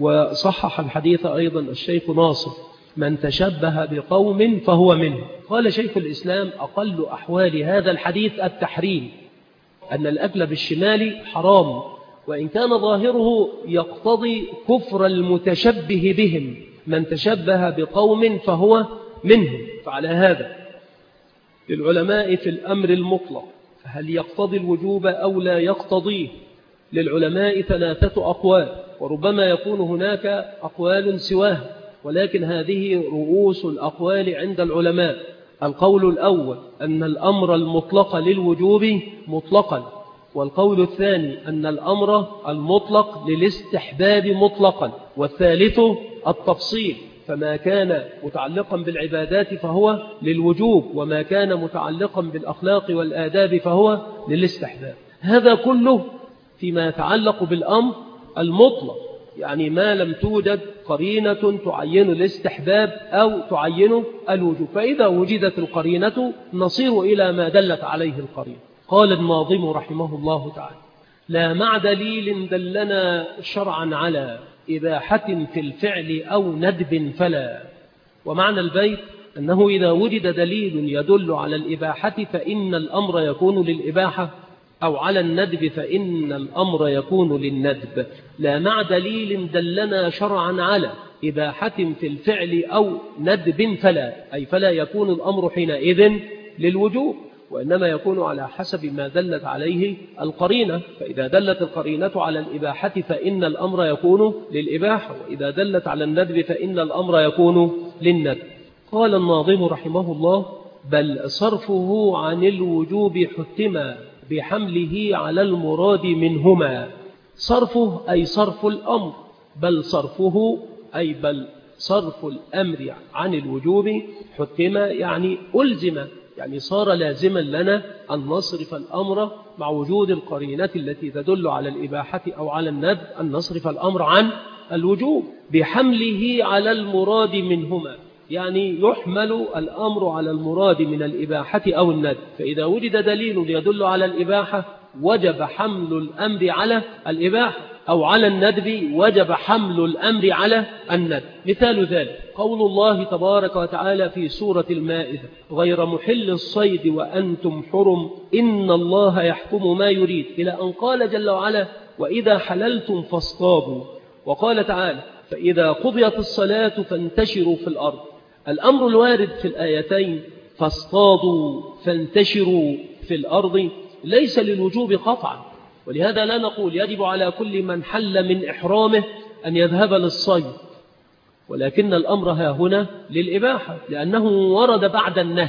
وصحح الحديث أيضا الشيخ ناصر من تشبه بقوم فهو منه. قال شيخ الإسلام أقل أحوال هذا الحديث التحريم، أن الأكل بالشمال حرام، وإن كان ظاهره يقتضي كفر المتشبه بهم، من تشبه بقوم فهو منهم. فعلى هذا للعلماء في الأمر المطلق هل يقتضي الوجوب أو لا يقتضيه؟ للعلماء ثلاثة أقوال، وربما يكون هناك أقوال سواها، ولكن هذه رؤوس الأقوال عند العلماء. القول الأول أن الأمر المطلق للوجوب مطلقا، والقول الثاني أن الأمر المطلق للاستحباب مطلقا، والثالث التفصيل، فما كان متعلقا بالعبادات فهو للوجوب، وما كان متعلقا بالأخلاق والآداب فهو للاستحباب. هذا كله فيما يتعلق بالأمر المطلق، يعني ما لم توجد قرينة تعين الاستحباب أو تعين الوجوب. فإذا وجدت القرينة نصير إلى ما دلت عليه القرينة. قال الناظم رحمه الله تعالى لا مع دليل دلنا شرعا على إباحة في الفعل أو ندب فلا. ومعنى البيت أنه إذا وجد دليل يدل على الإباحة فإن الأمر يكون للإباحة، أو على الندب فإن الأمر يكون للندب. لا مع دليل دلنا شرعا على إباحة في الفعل أو ندب فلا، أي فلا يكون الأمر حينئذ للوجوب، وإنما يكون على حسب ما دلت عليه القرينة. فإذا دلت القرينة على الإباحة فإن الأمر يكون للإباحة، وإذا دلت على الندب فإن الأمر يكون للندب. قال الناظم رحمه الله بل صرفه عن الوجوب حتما بحمله على المراد منهما. صرفه أي صرف الأمر، بل صرفه أي بل صرف الأمر عن الوجوب حتما يعني ألزم، يعني صار لازما لنا أن نصرف الأمر مع وجود القرينة التي تدل على الإباحة أو على الندب، أن نصرف الأمر عن الوجوب بحمله على المراد منهما، يعني يحمل الأمر على المراد من الإباحة أو الندب. فإذا وجد دليل يدل على الإباحة وجب حمل الأمر على الإباحة، أو على الندب وجب حمل الأمر على الندب. مثال ذلك قول الله تبارك وتعالى في سورة المائدة غير محل الصيد وأنتم حرم إن الله يحكم ما يريد، إلى أن قال جل وعلا وإذا حللتم فاصطادوا، وقال تعالى فإذا قضيت الصلاة فانتشروا في الأرض. الأمر الوارد في الآيتين فاصطادوا فانتشروا في الأرض ليس للوجوب قطعا، ولهذا لا نقول يجب على كل من حل من إحرامه أن يذهب للصيد، ولكن الأمر ها هنا للإباحة لأنه ورد بعد النهي،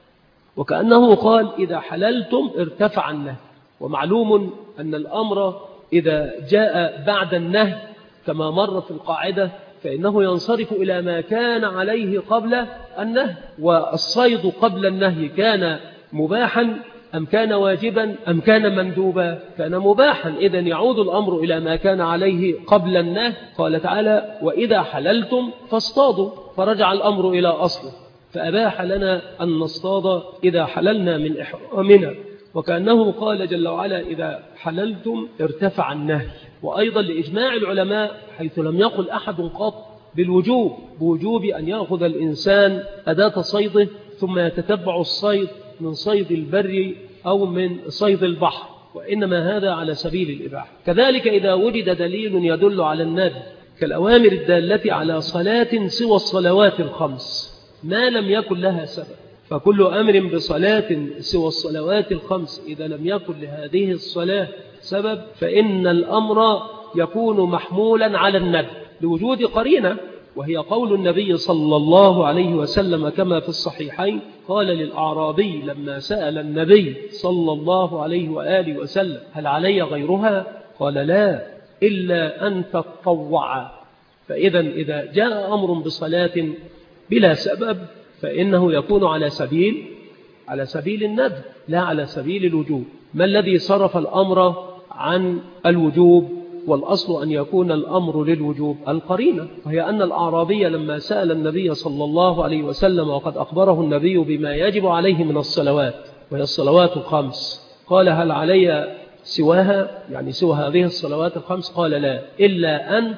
وكأنه قال إذا حللتم ارتفع النهي. ومعلوم أن الأمر إذا جاء بعد النهي كما مر في القاعدة فإنه ينصرف إلى ما كان عليه قبل النهي. والصيد قبل النهي كان مباحا أم كان واجبا أم كان مندوبا؟ كان مباحا، إذن يعود الأمر إلى ما كان عليه قبل النهي. قال تعالى وإذا حللتم فاصطادوا، فرجع الأمر إلى أصله، فأباح لنا أن نصطاد إذا حللنا من إحرامنا، وكأنه قال جل وعلا إذا حللتم ارتفع النهي. وأيضا لإجماع العلماء حيث لم يقل أحد قط بالوجوب بوجوب أن يأخذ الإنسان أداة صيده ثم يتتبع الصيد من صيد البر أو من صيد البحر، وإنما هذا على سبيل الإباحة. كذلك إذا وجد دليل يدل على النهي كالأوامر الدالة على صلاة سوى الصلوات الخمس ما لم يكن لها سبب، فكل أمر بصلاة سوى الصلوات الخمس إذا لم يكن لهذه الصلاة سبب فإن الأمر يكون محمولا على النهي لوجود قرينة، وهي قول النبي صلى الله عليه وسلم كما في الصحيحين قال للأعرابي لما سأل النبي صلى الله عليه وآله وسلم هل علي غيرها؟ قال لا إلا أن تتطوع. فإذا إذا جاء أمر بصلاة بلا سبب فإنه يكون على سبيل على سبيل الندب لا على سبيل الوجوب. ما الذي صرف الأمر عن الوجوب؟ والأصل أن يكون الأمر للوجوب القرينة، وهي أن الأعرابي لما سأل النبي صلى الله عليه وسلم وقد أخبره النبي بما يجب عليه من الصلوات وهي الصلوات الخمس قال هل علي سواها يعني سوى هذه الصلوات الخمس؟ قال لا إلا أن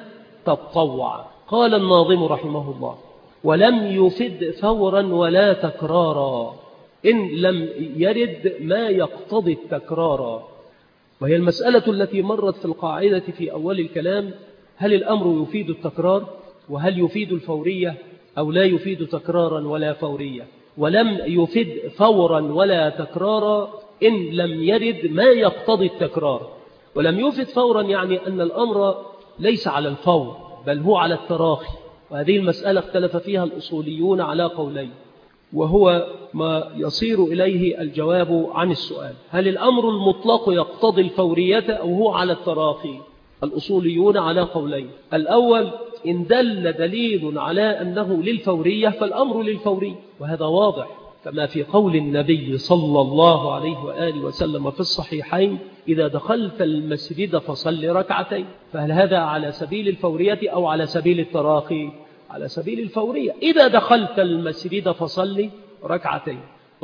تتطوع. قال الناظم رحمه الله ولم يفد فورا ولا تكرارا إن لم يرد ما يقتضي التكرارا. وهي المسألة التي مرت في القاعدة في أول الكلام هل الأمر يفيد التكرار وهل يفيد الفورية أو لا يفيد تكرارا ولا فورية. ولم يفد فورا ولا تكرارا إن لم يرد ما يقتضي التكرار. ولم يفد فورا يعني أن الأمر ليس على الفور بل هو على التراخي، وهذه المسألة اختلف فيها الأصوليون على قولين، وهو ما يصير إليه الجواب عن السؤال هل الأمر المطلق يقتضي الفورية أو هو على التراخي؟ الأصوليون على قولين. الأول إن دل دليل على أنه للفورية فالأمر للفورية، وهذا واضح كما في قول النبي صلى الله عليه وآله وسلم في الصحيحين إذا دخلت المسجد فصل ركعتين. فهل هذا على سبيل الفورية أو على سبيل التراخي؟ على سبيل الفورية. إذا دخلت المسجد فصل ركعتين.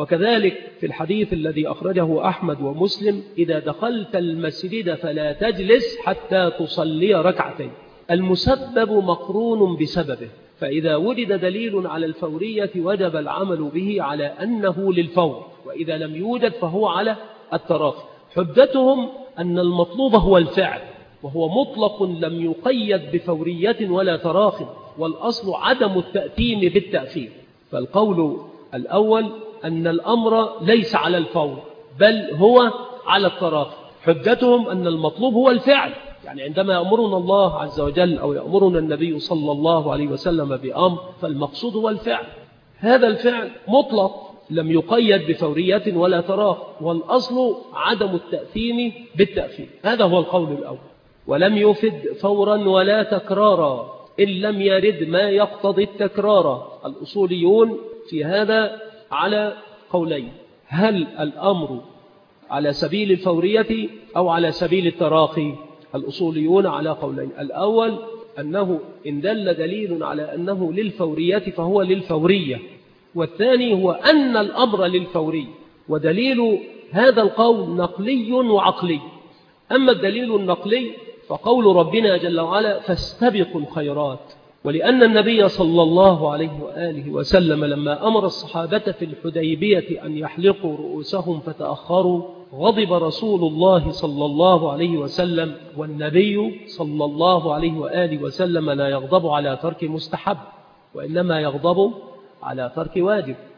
وكذلك في الحديث الذي أخرجه أحمد ومسلم إذا دخلت المسجد فلا تجلس حتى تصلي ركعتين. المسبب مقرون بسببه، فإذا وجد دليل على الفورية وجب العمل به على أنه للفور، وإذا لم يوجد فهو على التراخي. حجتهم أن المطلوب هو الفعل وهو مطلق لم يقيد بفورية ولا تراخي، والأصل عدم التأتيم بالتأخير. فالقول الأول أن الأمر ليس على الفور بل هو على التراخي. حجتهم أن المطلوب هو الفعل، يعني عندما يأمرنا الله عز وجل أو يأمرنا النبي صلى الله عليه وسلم بأمر فالمقصود هو الفعل. هذا الفعل مطلق لم يقيد بفورية ولا تراخي، والأصل عدم التأثيم بالتأخير. هذا هو القول الأول. ولم يفد فورا ولا تكرارا إن لم يرد ما يقتضي التكرار. الأصوليون في هذا على قولين، هل الأمر على سبيل الفورية أو على سبيل التراخي؟ الأصوليون على قولين. الأول أنه إن دل دليل على أنه للفورية فهو للفورية، والثاني هو أن الأمر للفورية، ودليل هذا القول نقلي وعقلي. أما الدليل النقلي فقول ربنا جل وعلا فاستبقوا الخيرات، ولأن النبي صلى الله عليه وآله وسلم لما أمر الصحابة في الحديبية أن يحلقوا رؤوسهم فتأخروا غضب رسول الله صلى الله عليه وسلم، والنبي صلى الله عليه وآله وسلم لا يغضب على ترك مستحب وإنما يغضب على ترك واجب.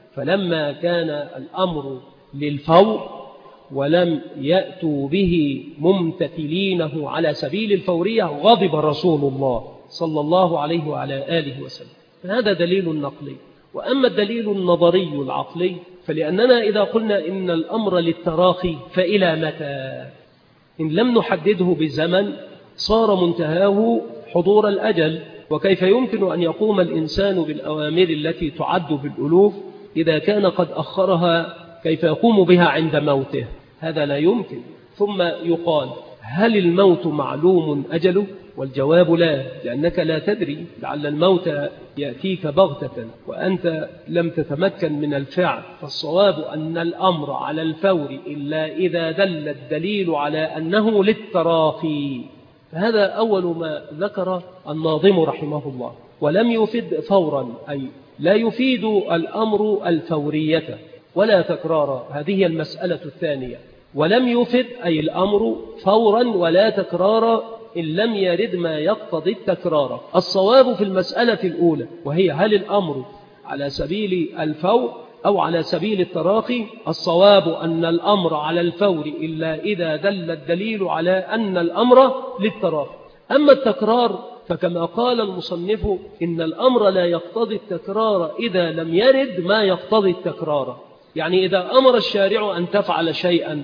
فلما كان الأمر للفور ولم يأتوا به ممتثلينه على سبيل الفورية غضب رسول الله صلى الله عليه وعلى آله وسلم. هذا دليل نقلي. وأما الدليل النظري العقلي فلأننا إذا قلنا إن الأمر للتراخي فإلى متى؟ إن لم نحدده بزمن صار منتهاه حضور الأجل، وكيف يمكن أن يقوم الإنسان بالأوامر التي تعد بالألوف إذا كان قد أخرها؟ كيف يقوم بها عند موته؟ هذا لا يمكن. ثم يقال هل الموت معلوم أجله؟ والجواب لا، لأنك لا تدري، لعل الموت يأتيك بغتة وأنت لم تتمكن من الفعل. فالصواب أن الأمر على الفور إلا إذا دل الدليل على أنه للتراخي. هذا أول ما ذكر الناظم رحمه الله. ولم يفد فورا، أي لا يفيد الأمر الفورية ولا تكرارا. هذه المسألة الثانية. ولم يفد أي الأمر فورا ولا تكرارا إن لم يرد ما يقتضي التكرار. الصواب في المسألة الأولى وهي هل الأمر على سبيل الفور أو على سبيل التراخي؟ الصواب أن الأمر على الفور إلا إذا دل الدليل على أن الأمر للتراخي. أما التكرار فكما قال المصنف إن الأمر لا يقتضي التكرار إذا لم يرد ما يقتضي التكرار. يعني إذا أمر الشارع أن تفعل شيئا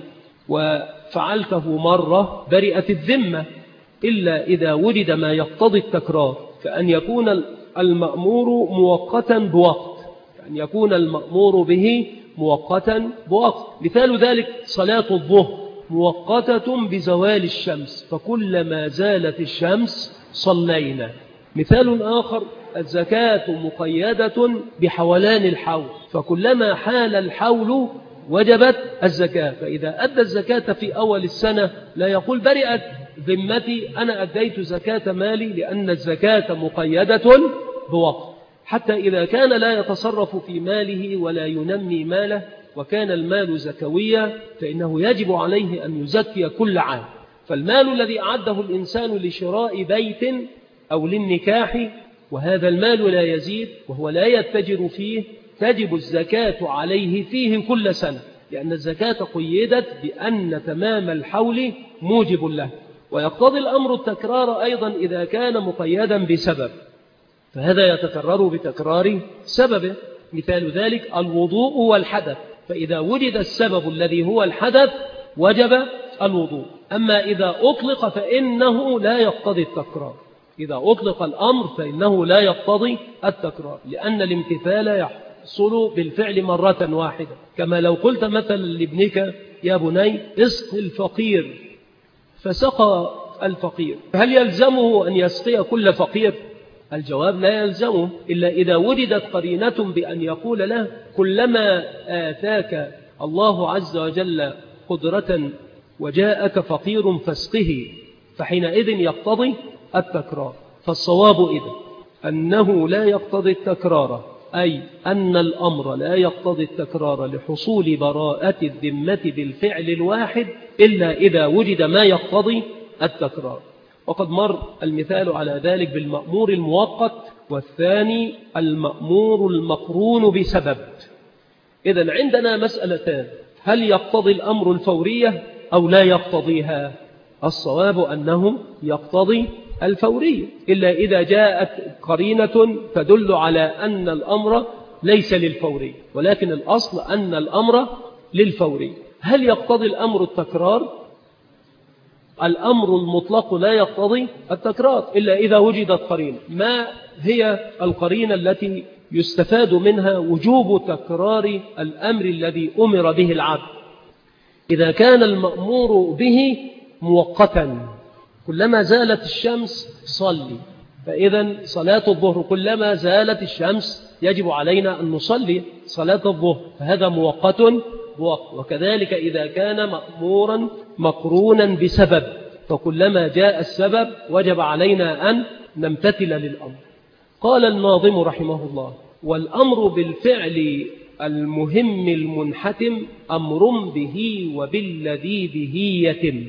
وفعلته مرة برئت الذمة، إلا إذا وجد ما يقتضي التكرار، كأن يكون المأمور مؤقتا بوقت، كأن يكون المأمور به مؤقتا بوقت. مثال ذلك صلاة الظهر مؤقتة بزوال الشمس، فكلما زالت الشمس صلينا. مثال آخر الزكاة مقيدة بحولان الحول، فكلما حال الحول وجبت الزكاة. فإذا أدى الزكاة في أول السنة لا يقول برئت ذمتي أنا أديت زكاة مالي، لأن الزكاة مقيدة بوقت. حتى إذا كان لا يتصرف في ماله ولا ينمي ماله وكان المال زكويا فإنه يجب عليه أن يزكي كل عام. فالمال الذي أعده الإنسان لشراء بيت أو للنكاح وهذا المال لا يزيد وهو لا يتجر فيه تجب الزكاة عليه فيه كل سنة، لأن الزكاة قيدت بأن تمام الحول موجب له. ويقتضي الأمر التكرار أيضا إذا كان مقيدا بسبب، فهذا يتكرر بتكرار سببه. مثال ذلك الوضوء والحدث، فإذا وجد السبب الذي هو الحدث وجب الوضوء. أما إذا أطلق فإنه لا يقتضي التكرار. إذا أطلق الأمر فإنه لا يقتضي التكرار، لأن الامتثال يحصل بالفعل مرة واحدة. كما لو قلت مثلا لابنك يا بني اسق الفقير، فسقى الفقير، هل يلزمه أن يسقي كل فقير؟ الجواب لا يلزمه، إلا إذا وجدت قرينة بأن يقول له كلما آتاك الله عز وجل قدرة وجاءك فقير فاسقه، فحينئذ يقتضي التكرار. فالصواب إذا أنه لا يقتضي التكرار، أي أن الأمر لا يقتضي التكرار لحصول براءة الذمة بالفعل الواحد إلا إذا وجد ما يقتضي التكرار. وقد مر المثال على ذلك بالمأمور المؤقت، والثاني المأمور المقرون بسبب. إذن عندنا مسألتان: هل يقتضي الأمر الفورية أو لا يقتضيها؟ الصواب أنه يقتضي الفورية، إلا إذا جاءت قرينة تدل على أن الأمر ليس للفورية، ولكن الأصل أن الأمر للفورية. هل يقتضي الأمر التكرار؟ الأمر المطلق لا يقتضي التكرار إلا إذا وجدت قرينة. ما هي القرينة التي يستفاد منها وجوب تكرار الأمر الذي أمر به العبد؟ إذا كان المأمور به مؤقتا، كلما زالت الشمس صلي، فإذا صلاة الظهر كلما زالت الشمس يجب علينا أن نصلي صلاة الظهر، فهذا مؤقت بوقت. وكذلك إذا كان مأمورا مقرونا بسبب، فكلما جاء السبب وجب علينا أن نمتثل للأمر. قال الناظم رحمه الله: والأمر بالفعل المهم المنحتم أمر به وبالذي به يتم.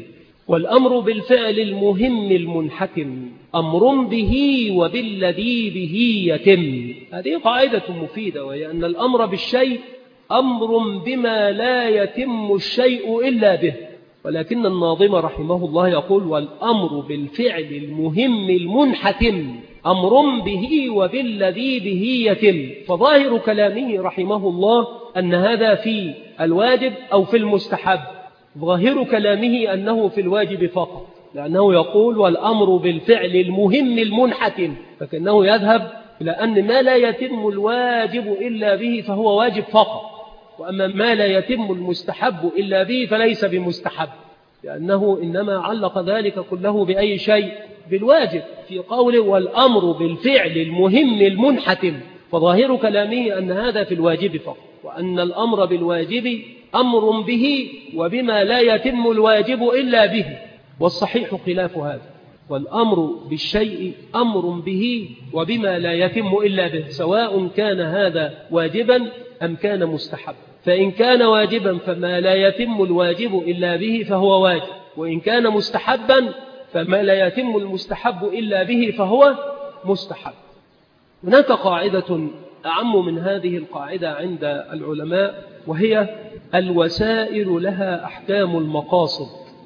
والأمر بالفعل المهم المنحكم أمر به وبالذي به يتم. هذه قاعدة مفيدة، وهي أن الأمر بالشيء أمر بما لا يتم الشيء إلا به. ولكن الناظم رحمه الله يقول والأمر بالفعل المهم المنحكم أمر به وبالذي به يتم. فظاهر كلامه رحمه الله أن هذا في الواجب أو في المستحب. ظاهر كلامه أنه في الواجب فقط، لأنه يقول والأمر بالفعل المهم المنحكم، فكأنه يذهب إلى أن ما لا يتم الواجب إلا به فهو واجب فقط، وأما ما لا يتم المستحب إلا به فليس بمستحب، لأنه إنما علق ذلك كله بأي شيء؟ بالواجب، في قوله والأمر بالفعل المهم المنحكم. فظاهر كلامه أن هذا في الواجب فقط، وأن الأمر بالواجب أمر به وبما لا يتم الواجب إلا به، والصحيح خلاف هذا. والأمر بالشيء أمر به وبما لا يتم إلا به، سواء كان هذا واجبا أم كان مستحب. فإن كان واجبا فما لا يتم الواجب إلا به فهو واجب، وإن كان مستحبا فما لا يتم المستحب إلا به فهو مستحب. هناك قاعدة أعم من هذه القاعدة عند العلماء، وهي الوسائل لها أحكام المقاصد.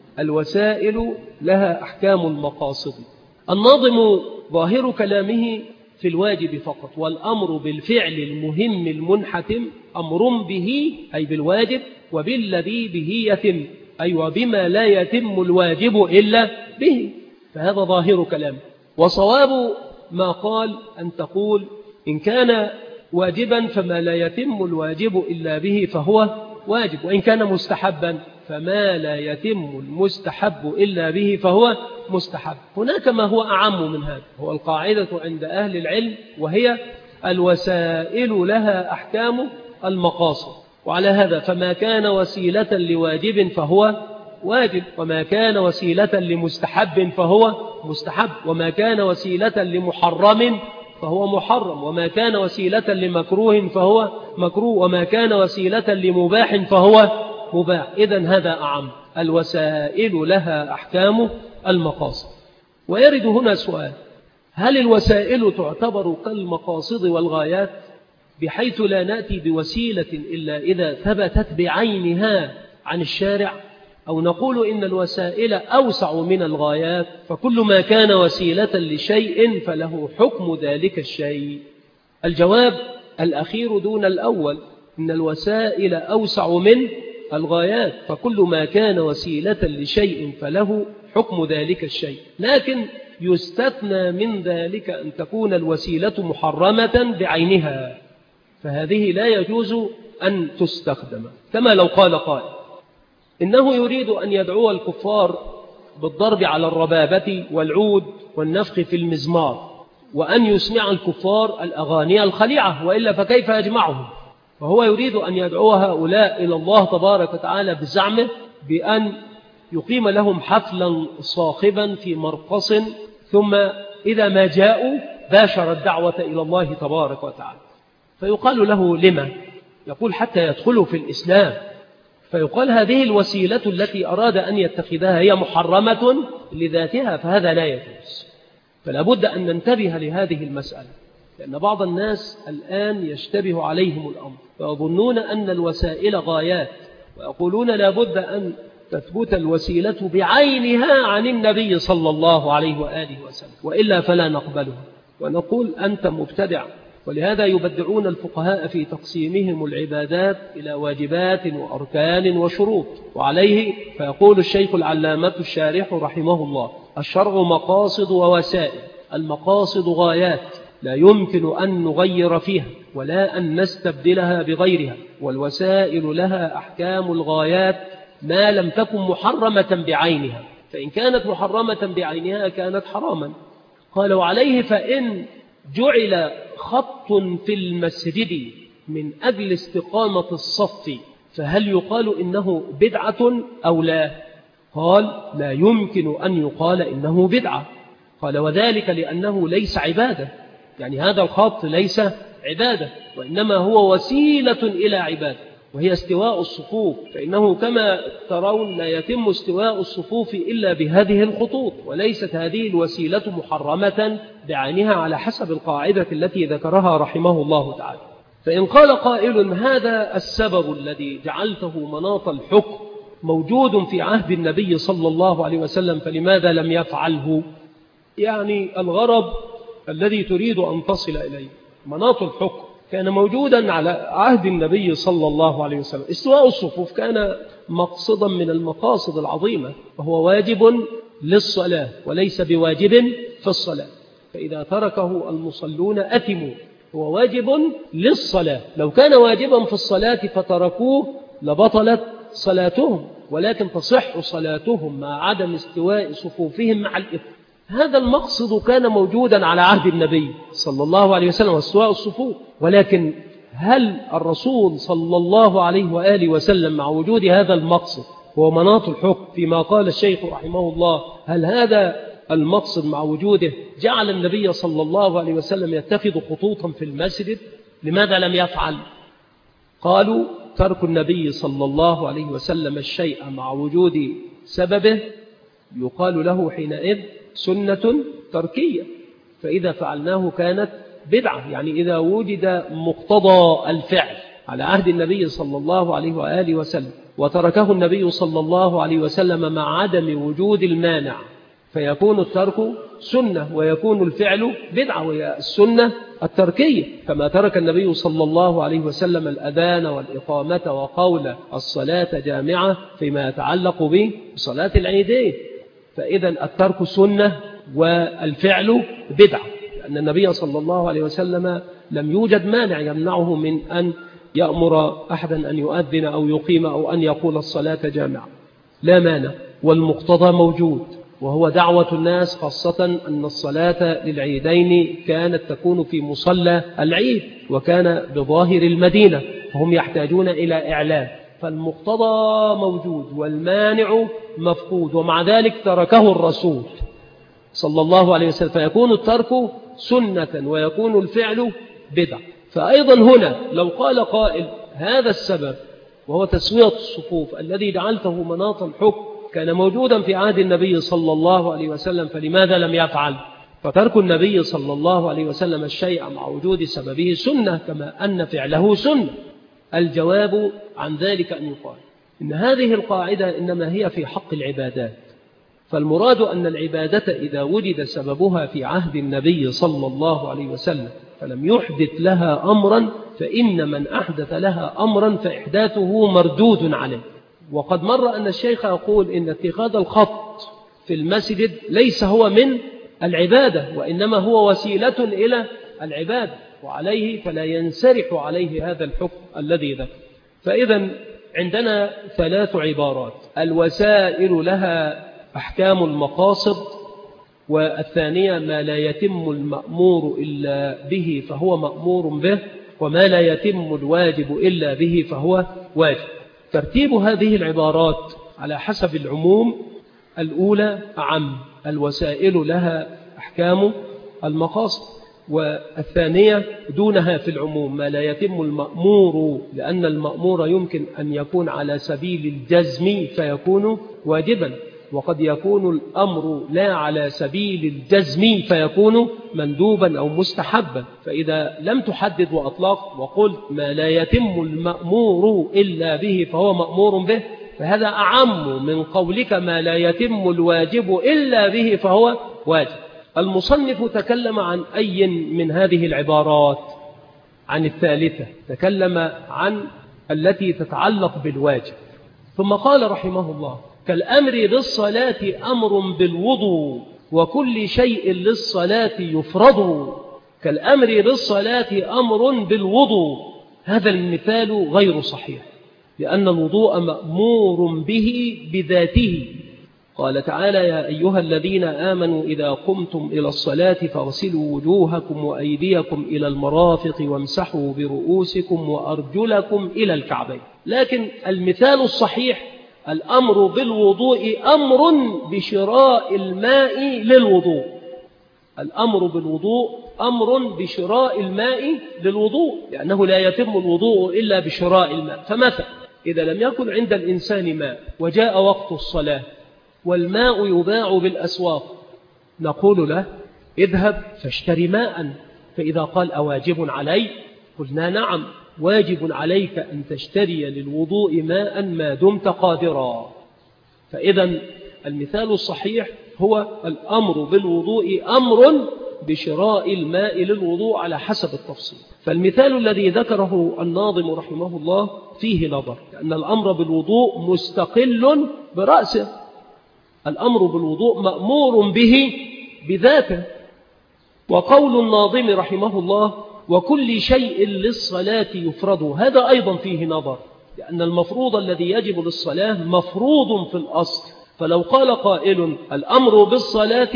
الوسائل لها أحكام المقاصد. الناظم ظاهر كلامه في الواجب فقط، والأمر بالفعل المهم المنحكم أمر به أي بالواجب وبالذي به يتم أي وبما لا يتم الواجب إلا به، فهذا ظاهر كلامه. وصواب ما قال أن تقول إن كان واجبا فما لا يتم الواجب إلا به فهو واجب، وإن كان مستحبا فما لا يتم المستحب إلا به فهو مستحب. هناك ما هو أعم من هذا، هو القاعدة عند أهل العلم، وهي الوسائل لها أحكام المقاصد. وعلى هذا فما كان وسيلة لواجب فهو واجب، وما كان وسيلة لمستحب فهو مستحب، وما كان وسيلة لمحرم فهو محرم، وما كان وسيلة لمكروه فهو مكروه، وما كان وسيلة لمباح فهو مباح. إذن هذا أعم، الوسائل لها أحكام المقاصد. ويرد هنا سؤال: هل الوسائل تعتبر كالمقاصد والغايات، بحيث لا نأتي بوسيلة إلا إذا ثبتت بعينها عن الشارع، أو نقول إن الوسائل أوسع من الغايات، فكل ما كان وسيلة لشيء فله حكم ذلك الشيء؟ الجواب الأخير دون الأول، إن الوسائل أوسع من الغايات، فكل ما كان وسيلة لشيء فله حكم ذلك الشيء، لكن يستثنى من ذلك أن تكون الوسيلة محرمة بعينها، فهذه لا يجوز أن تستخدم. كما لو قال قائل إنه يريد أن يدعو الكفار بالضرب على الربابة والعود والنفخ في المزمار، وأن يسمع الكفار الأغاني الخليعة، وإلا فكيف يجمعهم؟ فهو يريد أن يدعو هؤلاء إلى الله تبارك وتعالى بزعمه بأن يقيم لهم حفلا صاخبا في مرقص، ثم إذا ما جاءوا باشر الدعوة إلى الله تبارك وتعالى. فيقال له لما؟ يقول حتى يدخلوا في الإسلام. فيقال هذه الوسيلة التي أراد أن يتخذها هي محرمة لذاتها، فهذا لا يجوز. فلا بد أن ننتبه لهذه المسألة، لأن بعض الناس الآن يشتبه عليهم الأمر، فيظنون أن الوسائل غايات، ويقولون لا بد أن تثبت الوسيلة بعينها عن النبي صلى الله عليه وآله وسلم، وإلا فلا نقبله، ونقول أنت مبتدع. ولهذا يبدعون الفقهاء في تقسيمهم العبادات إلى واجبات وأركان وشروط. وعليه فيقول الشيخ العلامة الشارح رحمه الله: الشرع مقاصد ووسائل. المقاصد غايات لا يمكن أن نغير فيها ولا أن نستبدلها بغيرها، والوسائل لها أحكام الغايات ما لم تكن محرمة بعينها، فإن كانت محرمة بعينها كانت حراما. قال: وعليه فإن جعل خط في المسجد من أجل استقامة الصف فهل يقال إنه بدعة أو لا؟ قال: لا يمكن أن يقال إنه بدعة. قال: وذلك لأنه ليس عبادة، يعني هذا الخط ليس عبادة، وإنما هو وسيلة إلى عبادة. وهي استواء الصفوف، فإنه كما ترون لا يتم استواء الصفوف إلا بهذه الخطوط، وليست هذه الوسيلة محرمة بعينها على حسب القاعدة التي ذكرها رحمه الله تعالى. فإن قال قائل هذا السبب الذي جعلته مناط الحكم موجود في عهد النبي صلى الله عليه وسلم فلماذا لم يفعله؟ يعني الغرض الذي تريد أن تصل إليه مناط الحكم كان موجودا على عهد النبي صلى الله عليه وسلم. استواء الصفوف كان مقصدا من المقاصد العظيمة، وهو واجب للصلاة وليس بواجب في الصلاة، فإذا تركه المصلون أثموا. هو واجب للصلاة، لو كان واجبا في الصلاة فتركوه لبطلت صلاتهم، ولكن تصح صلاتهم مع عدم استواء صفوفهم مع الإثم. هذا المقصد كان موجودا على عهد النبي صلى الله عليه وسلم واستواء الصفوف، ولكن هل الرسول صلى الله عليه وآله وسلم مع وجود هذا المقصد هو مناط الحكم فيما قال الشيخ رحمه الله، هل هذا المقصد مع وجوده جعل النبي صلى الله عليه وسلم يتخذ خطوطا في المسجد؟ لماذا لم يفعل؟ قالوا ترك النبي صلى الله عليه وسلم الشيء مع وجود سببه يقال له حينئذ سنة تركية، فإذا فعلناه كانت بدعة. يعني إذا وجد مقتضى الفعل على عهد النبي صلى الله عليه وآله وسلم وتركه النبي صلى الله عليه وسلم مع عدم وجود المانع فيكون الترك سنة ويكون الفعل بدعة، وهي السنة التركية، كما ترك النبي صلى الله عليه وسلم الأذان والإقامة وقول الصلاة جامعة فيما يتعلق بصلاة العيدين. فإذا الترك سنة والفعل بدعة، لأن النبي صلى الله عليه وسلم لم يوجد مانع يمنعه من أن يأمر أحدا أن يؤذن أو يقيم أو أن يقول الصلاة جامعة، لا مانع، والمقتضى موجود، وهو دعوة الناس، خاصة أن الصلاة للعيدين كانت تكون في مصلى العيد وكان بظاهر المدينة، فهم يحتاجون إلى إعلام، فالمقتضى موجود والمانع مفقود، ومع ذلك تركه الرسول صلى الله عليه وسلم، فيكون الترك سنة ويكون الفعل بدعة. فأيضا هنا لو قال قائل هذا السبب وهو تسوية الصفوف الذي جعلته مناط الحكم كان موجودا في عهد النبي صلى الله عليه وسلم فلماذا لم يفعل؟ فترك النبي صلى الله عليه وسلم الشيء مع وجود سببه سنة كما أن فعله سنة. الجواب عن ذلك أن يقال إن هذه القاعدة إنما هي في حق العبادات، فالمراد أن العبادة إذا وجد سببها في عهد النبي صلى الله عليه وسلم فلم يحدث لها أمرا فإن من أحدث لها أمرا فإحداثه مردود عليه. وقد مر أن الشيخ يقول إن اتخاذ الخط في المسجد ليس هو من العبادة وإنما هو وسيلة إلى العبادة، وعليه فلا ينسرح عليه هذا الحكم الذي ذكر. فإذا عندنا ثلاث عبارات: الوسائل لها أحكام المقاصد، والثانية ما لا يتم المأمور إلا به فهو مأمور به، وما لا يتم الواجب إلا به فهو واجب. ترتيب هذه العبارات على حسب العموم: الأولى أعم، الوسائل لها أحكام المقاصد، والثانية دونها في العموم ما لا يتم المأمور، لأن المأمور يمكن أن يكون على سبيل الجزم فيكون واجبا، وقد يكون الأمر لا على سبيل الجزم فيكون مندوبا أو مستحبا. فإذا لم تحدد وأطلق وقلت ما لا يتم المأمور إلا به فهو مأمور به، فهذا أعم من قولك ما لا يتم الواجب إلا به فهو واجب. المصنف تكلم عن أي من هذه العبارات؟ عن الثالثة، تكلم عن التي تتعلق بالواجب، ثم قال رحمه الله: كالأمر للصلاة أمر بالوضوء وكل شيء للصلاة يفرض. كالأمر للصلاة أمر بالوضوء، هذا المثال غير صحيح، لأن الوضوء مأمور به بذاته. قال تعالى: يا أيها الذين آمنوا إذا قمتم إلى الصلاة فاغسلوا وجوهكم وأيديكم إلى المرافق وامسحوا برؤوسكم وأرجلكم إلى الكعبين. لكن المثال الصحيح الأمر بالوضوء أمر بشراء الماء للوضوء، الأمر بالوضوء أمر بشراء الماء للوضوء، لأنه لا يتم الوضوء إلا بشراء الماء. فمثلا إذا لم يكن عند الإنسان ماء وجاء وقت الصلاة والماء يباع بالأسواق، نقول له اذهب فاشتري ماء. فإذا قال أواجب علي؟ قلنا نعم، واجب عليك أن تشتري للوضوء ماء ما دمت قادرا. فإذا المثال الصحيح هو الأمر بالوضوء أمر بشراء الماء للوضوء على حسب التفصيل. فالمثال الذي ذكره الناظم رحمه الله فيه نظر، لأن الأمر بالوضوء مستقل برأسه. الأمر بالوضوء مأمور به بذاته. وقول الناظم رحمه الله وكل شيء للصلاة يفرض، هذا أيضا فيه نظر، لأن المفروض الذي يجب للصلاة مفروض في الأصل. فلو قال قائل الأمر بالصلاة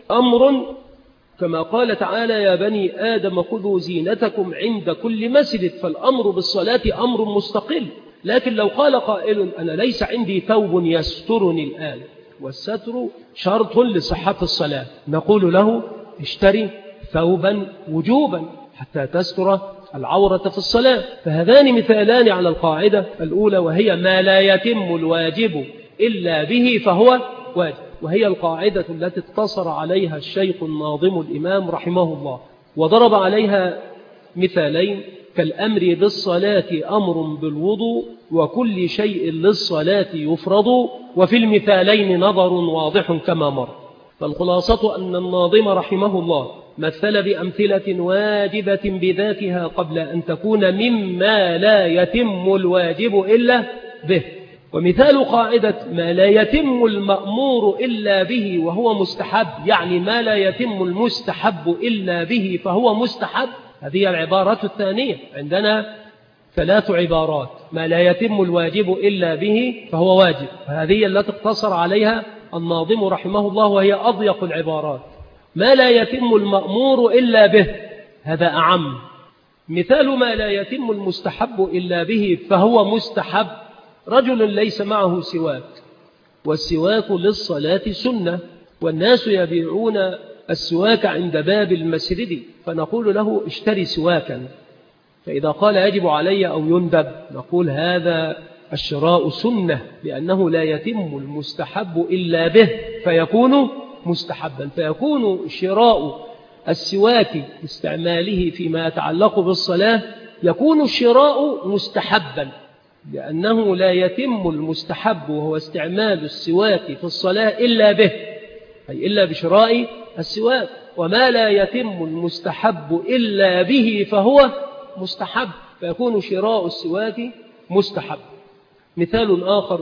أمر كما قال تعالى يا بني آدم خذوا زينتكم عند كل مسجد، فالأمر بالصلاة أمر مستقل. لكن لو قال قائل أنا ليس عندي ثوب يسترني الآن، والستر شرط لصحة الصلاة، نقول له اشتري ثوبا وجوبا حتى تستر العورة في الصلاة. فهذان مثالان على القاعدة الأولى، وهي ما لا يتم الواجب إلا به فهو واجب، وهي القاعدة التي اقتصر عليها الشيخ الناظم الإمام رحمه الله، وضرب عليها مثالين كالأمر بالصلاة أمر بالوضوء وكل شيء للصلاة يفرض، وفي المثالين نظر واضح كما مر. فالخلاصة أن الناظم رحمه الله مثل بأمثلة واجبة بذاتها قبل أن تكون مما لا يتم الواجب إلا به. ومثال قاعدة ما لا يتم المأمور إلا به وهو مستحب، يعني ما لا يتم المستحب إلا به فهو مستحب، هذه العبارة الثانية. عندنا ثلاث عبارات: ما لا يتم الواجب إلا به فهو واجب، هذه التي اقتصر عليها الناظم رحمه الله وهي أضيق العبارات. ما لا يتم المأمور إلا به، هذا أعم. مثال ما لا يتم المستحب إلا به فهو مستحب: رجل ليس معه سواك، والسواك للصلاة سنة، والناس يبيعون السواك عند باب المسجد، فنقول له اشتري سواكا. فإذا قال يجب علي أو يندب، نقول هذا الشراء سنة، لأنه لا يتم المستحب إلا به فيكون مستحبا. فيكون شراء السواك استعماله فيما يتعلق بالصلاة يكون الشراء مستحبا، لأنه لا يتم المستحب وهو استعمال السواك في الصلاة إلا به، أي إلا بشراء السواك. وما لا يتم المستحب إلا به فهو مستحب، فيكون شراء السواك مستحب. مثال آخر: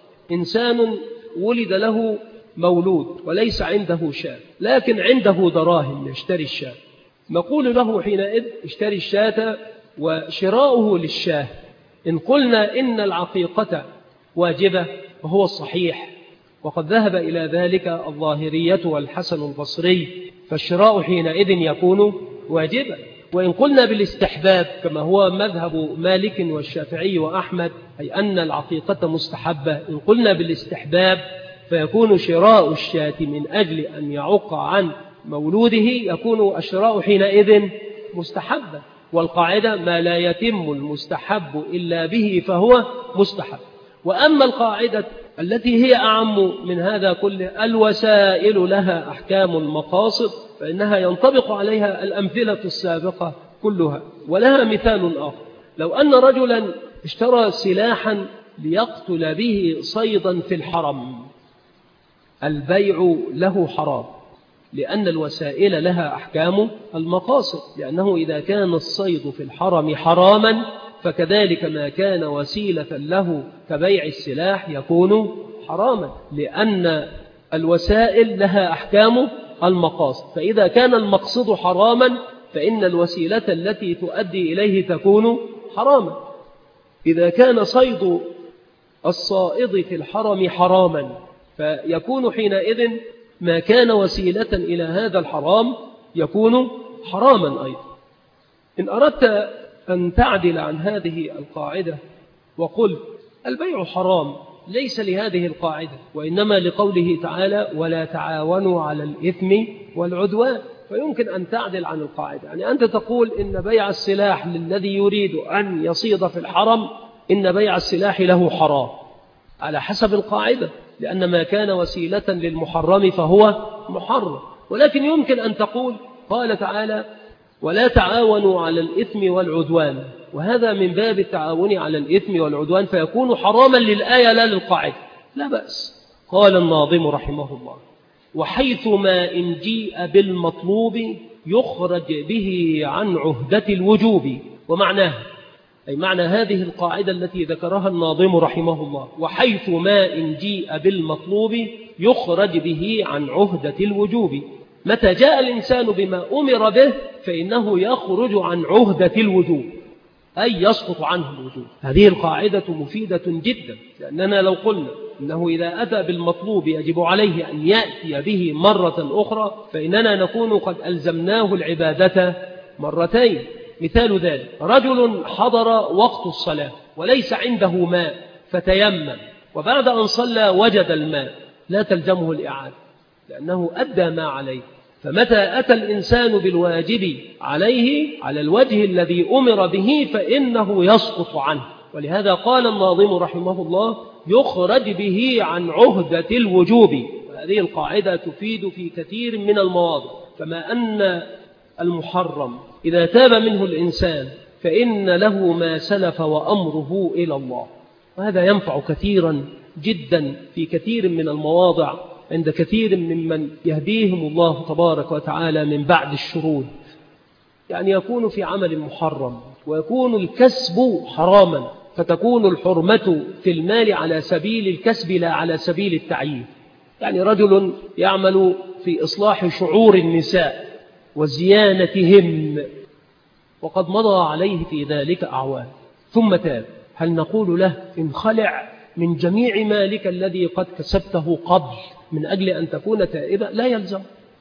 إنسان ولد له مولود وليس عنده شاة، لكن عنده دراهم يشتري الشاة، نقول له حينئذ اشتري الشاة وشراؤه للشاه. إن قلنا إن العقيقة واجبة وهو الصحيح، وقد ذهب إلى ذلك الظاهرية والحسن البصري، فالشراء حينئذ يكون واجبا. وإن قلنا بالاستحباب كما هو مذهب مالك والشافعي وأحمد، أي أن العقيقة مستحبة، إن قلنا بالاستحباب فيكون شراء الشاة من أجل أن يعق عن مولوده يكون الشراء حينئذ مستحبا. والقاعدة ما لا يتم المستحب إلا به فهو مستحب. وأما القاعدة التي هي أعم من هذا كله: الوسائل لها أحكام المقاصد، فإنها ينطبق عليها الأمثلة السابقة كلها. ولها مثال آخر: لو أن رجلا اشترى سلاحا ليقتل به صيدا في الحرم، البيع له حرام، لأن الوسائل لها أحكام المقاصد، لأنه إذا كان الصيد في الحرم حراما فكذلك ما كان وسيلة له كبيع السلاح يكون حراما، لأن الوسائل لها أحكام المقاصد. فإذا كان المقصد حراما فإن الوسيلة التي تؤدي إليه تكون حراما. إذا كان صيد الصائد في الحرم حراما فيكون حينئذ ما كان وسيلة إلى هذا الحرام يكون حراما أيضا. إن أردت أن تعدل عن هذه القاعدة وقل البيع حرام، ليس لهذه القاعدة، وإنما لقوله تعالى ولا تعاونوا على الإثم والعدوان، فيمكن أن تعدل عن القاعدة. يعني أنت تقول إن بيع السلاح للذي يريد أن يصيد في الحرم إن بيع السلاح له حرام على حسب القاعدة، لأن ما كان وسيلة للمحرم فهو محرم. ولكن يمكن أن تقول قال تعالى ولا تعاونوا على الإثم والعدوان، وهذا من باب التعاون على الإثم والعدوان فيكون حراما للآية لا للقاعدة، لا بأس. قال الناظم رحمه الله وحيث ما إن جيء بالمطلوب يخرج به عن عهدة الوجوب. ومعناه أي معنى هذه القاعدة التي ذكرها الناظم رحمه الله وحيث ما إن جيء بالمطلوب يخرج به عن عهدة الوجوب. متى جاء الإنسان بما أمر به فإنه يخرج عن عهدة الوجوب، أي يسقط عنه الوجوب. هذه القاعدة مفيدة جدا، لأننا لو قلنا إنه إذا أتى بالمطلوب يجب عليه أن يأتي به مرة أخرى فإننا نكون قد ألزمناه العبادة مرتين. مثال ذلك رجل حضر وقت الصلاة وليس عنده ماء فتيمم، وبعد أن صلى وجد الماء، لا تلزمه الإعادة لأنه أدى ما عليه. فمتى أتى الإنسان بالواجب عليه على الوجه الذي أمر به فإنه يسقط عنه. ولهذا قال الناظم رحمه الله يخرج به عن عهدة الوجوب. وهذه القاعدة تفيد في كثير من المواضع. كما أن المحرم إذا تاب منه الإنسان فإن له ما سلف وأمره إلى الله، وهذا ينفع كثيرا جدا في كثير من المواضع عند كثير ممن يهديهم الله تبارك وتعالى من بعد الشرود. يعني يكون في عمل محرم ويكون الكسب حراما، فتكون الحرمة في المال على سبيل الكسب لا على سبيل التعيين. يعني رجل يعمل في إصلاح شعور النساء وزيانتهم وقد مضى عليه في ذلك أعوام ثم تاب، هل نقول له انخلع من جميع مالك الذي قد كسبته قبل من أجل أن تكون تائبا؟ لا يلزم.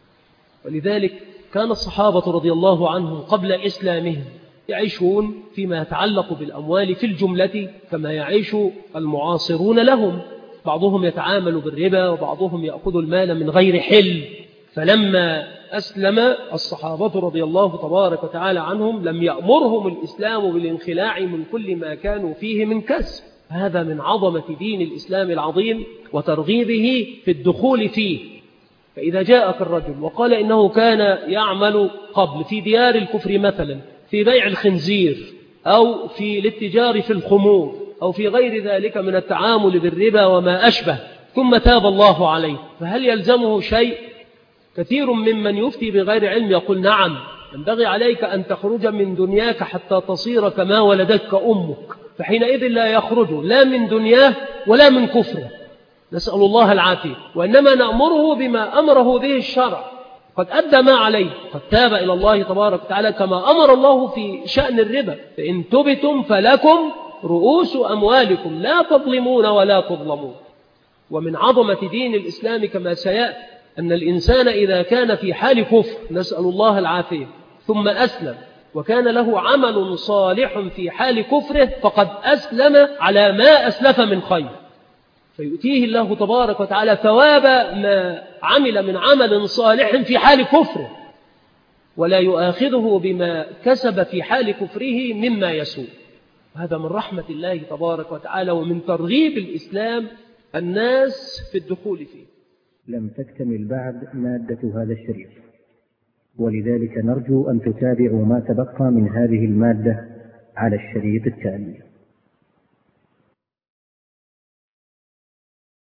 ولذلك كان الصحابة رضي الله عنهم قبل إسلامهم يعيشون فيما يتعلق بالأموال في الجملة كما يعيش المعاصرون لهم، بعضهم يتعامل بالربا وبعضهم يأخذ المال من غير حل. فلما أسلم الصحابة رضي الله تبارك وتعالى عنهم لم يأمرهم الإسلام بالانخلاع من كل ما كانوا فيه من كسب. هذا من عظمة دين الإسلام العظيم وترغيبه في الدخول فيه. فإذا جاءك الرجل وقال إنه كان يعمل قبل في ديار الكفر مثلا في بيع الخنزير أو في الاتجار في الخمور أو في غير ذلك من التعامل بالربا وما أشبه ثم تاب الله عليه، فهل يلزمه شيء؟ كثير ممن يفتي بغير علم يقول نعم، ينبغي عليك أن تخرج من دنياك حتى تصير كما ولدتك أمك، فحينئذ لا يخرج لا من دنياه ولا من كفره، نسأل الله العافية. وإنما نأمره بما أمره به الشرع، قد أدى ما عليه، قد تاب إلى الله تبارك وتعالى كما أمر الله في شأن الربا فإن تبتم فلكم رؤوس أموالكم لا تظلمون ولا تظلمون. ومن عظمة دين الإسلام كما سيأتي أن الإنسان إذا كان في حال كفر نسأل الله العافية ثم أسلم وكان له عمل صالح في حال كفره فقد أسلم على ما أسلف من خير، فيؤتيه الله تبارك وتعالى ثواب ما عمل من عمل صالح في حال كفره ولا يؤاخذه بما كسب في حال كفره مما يسوء. هذا من رحمة الله تبارك وتعالى ومن ترغيب الإسلام الناس في الدخول فيه. لم تكتمل بعد مادة هذا الشريط، ولذلك نرجو أن تتابعوا ما تبقى من هذه المادة على الشريط التالي.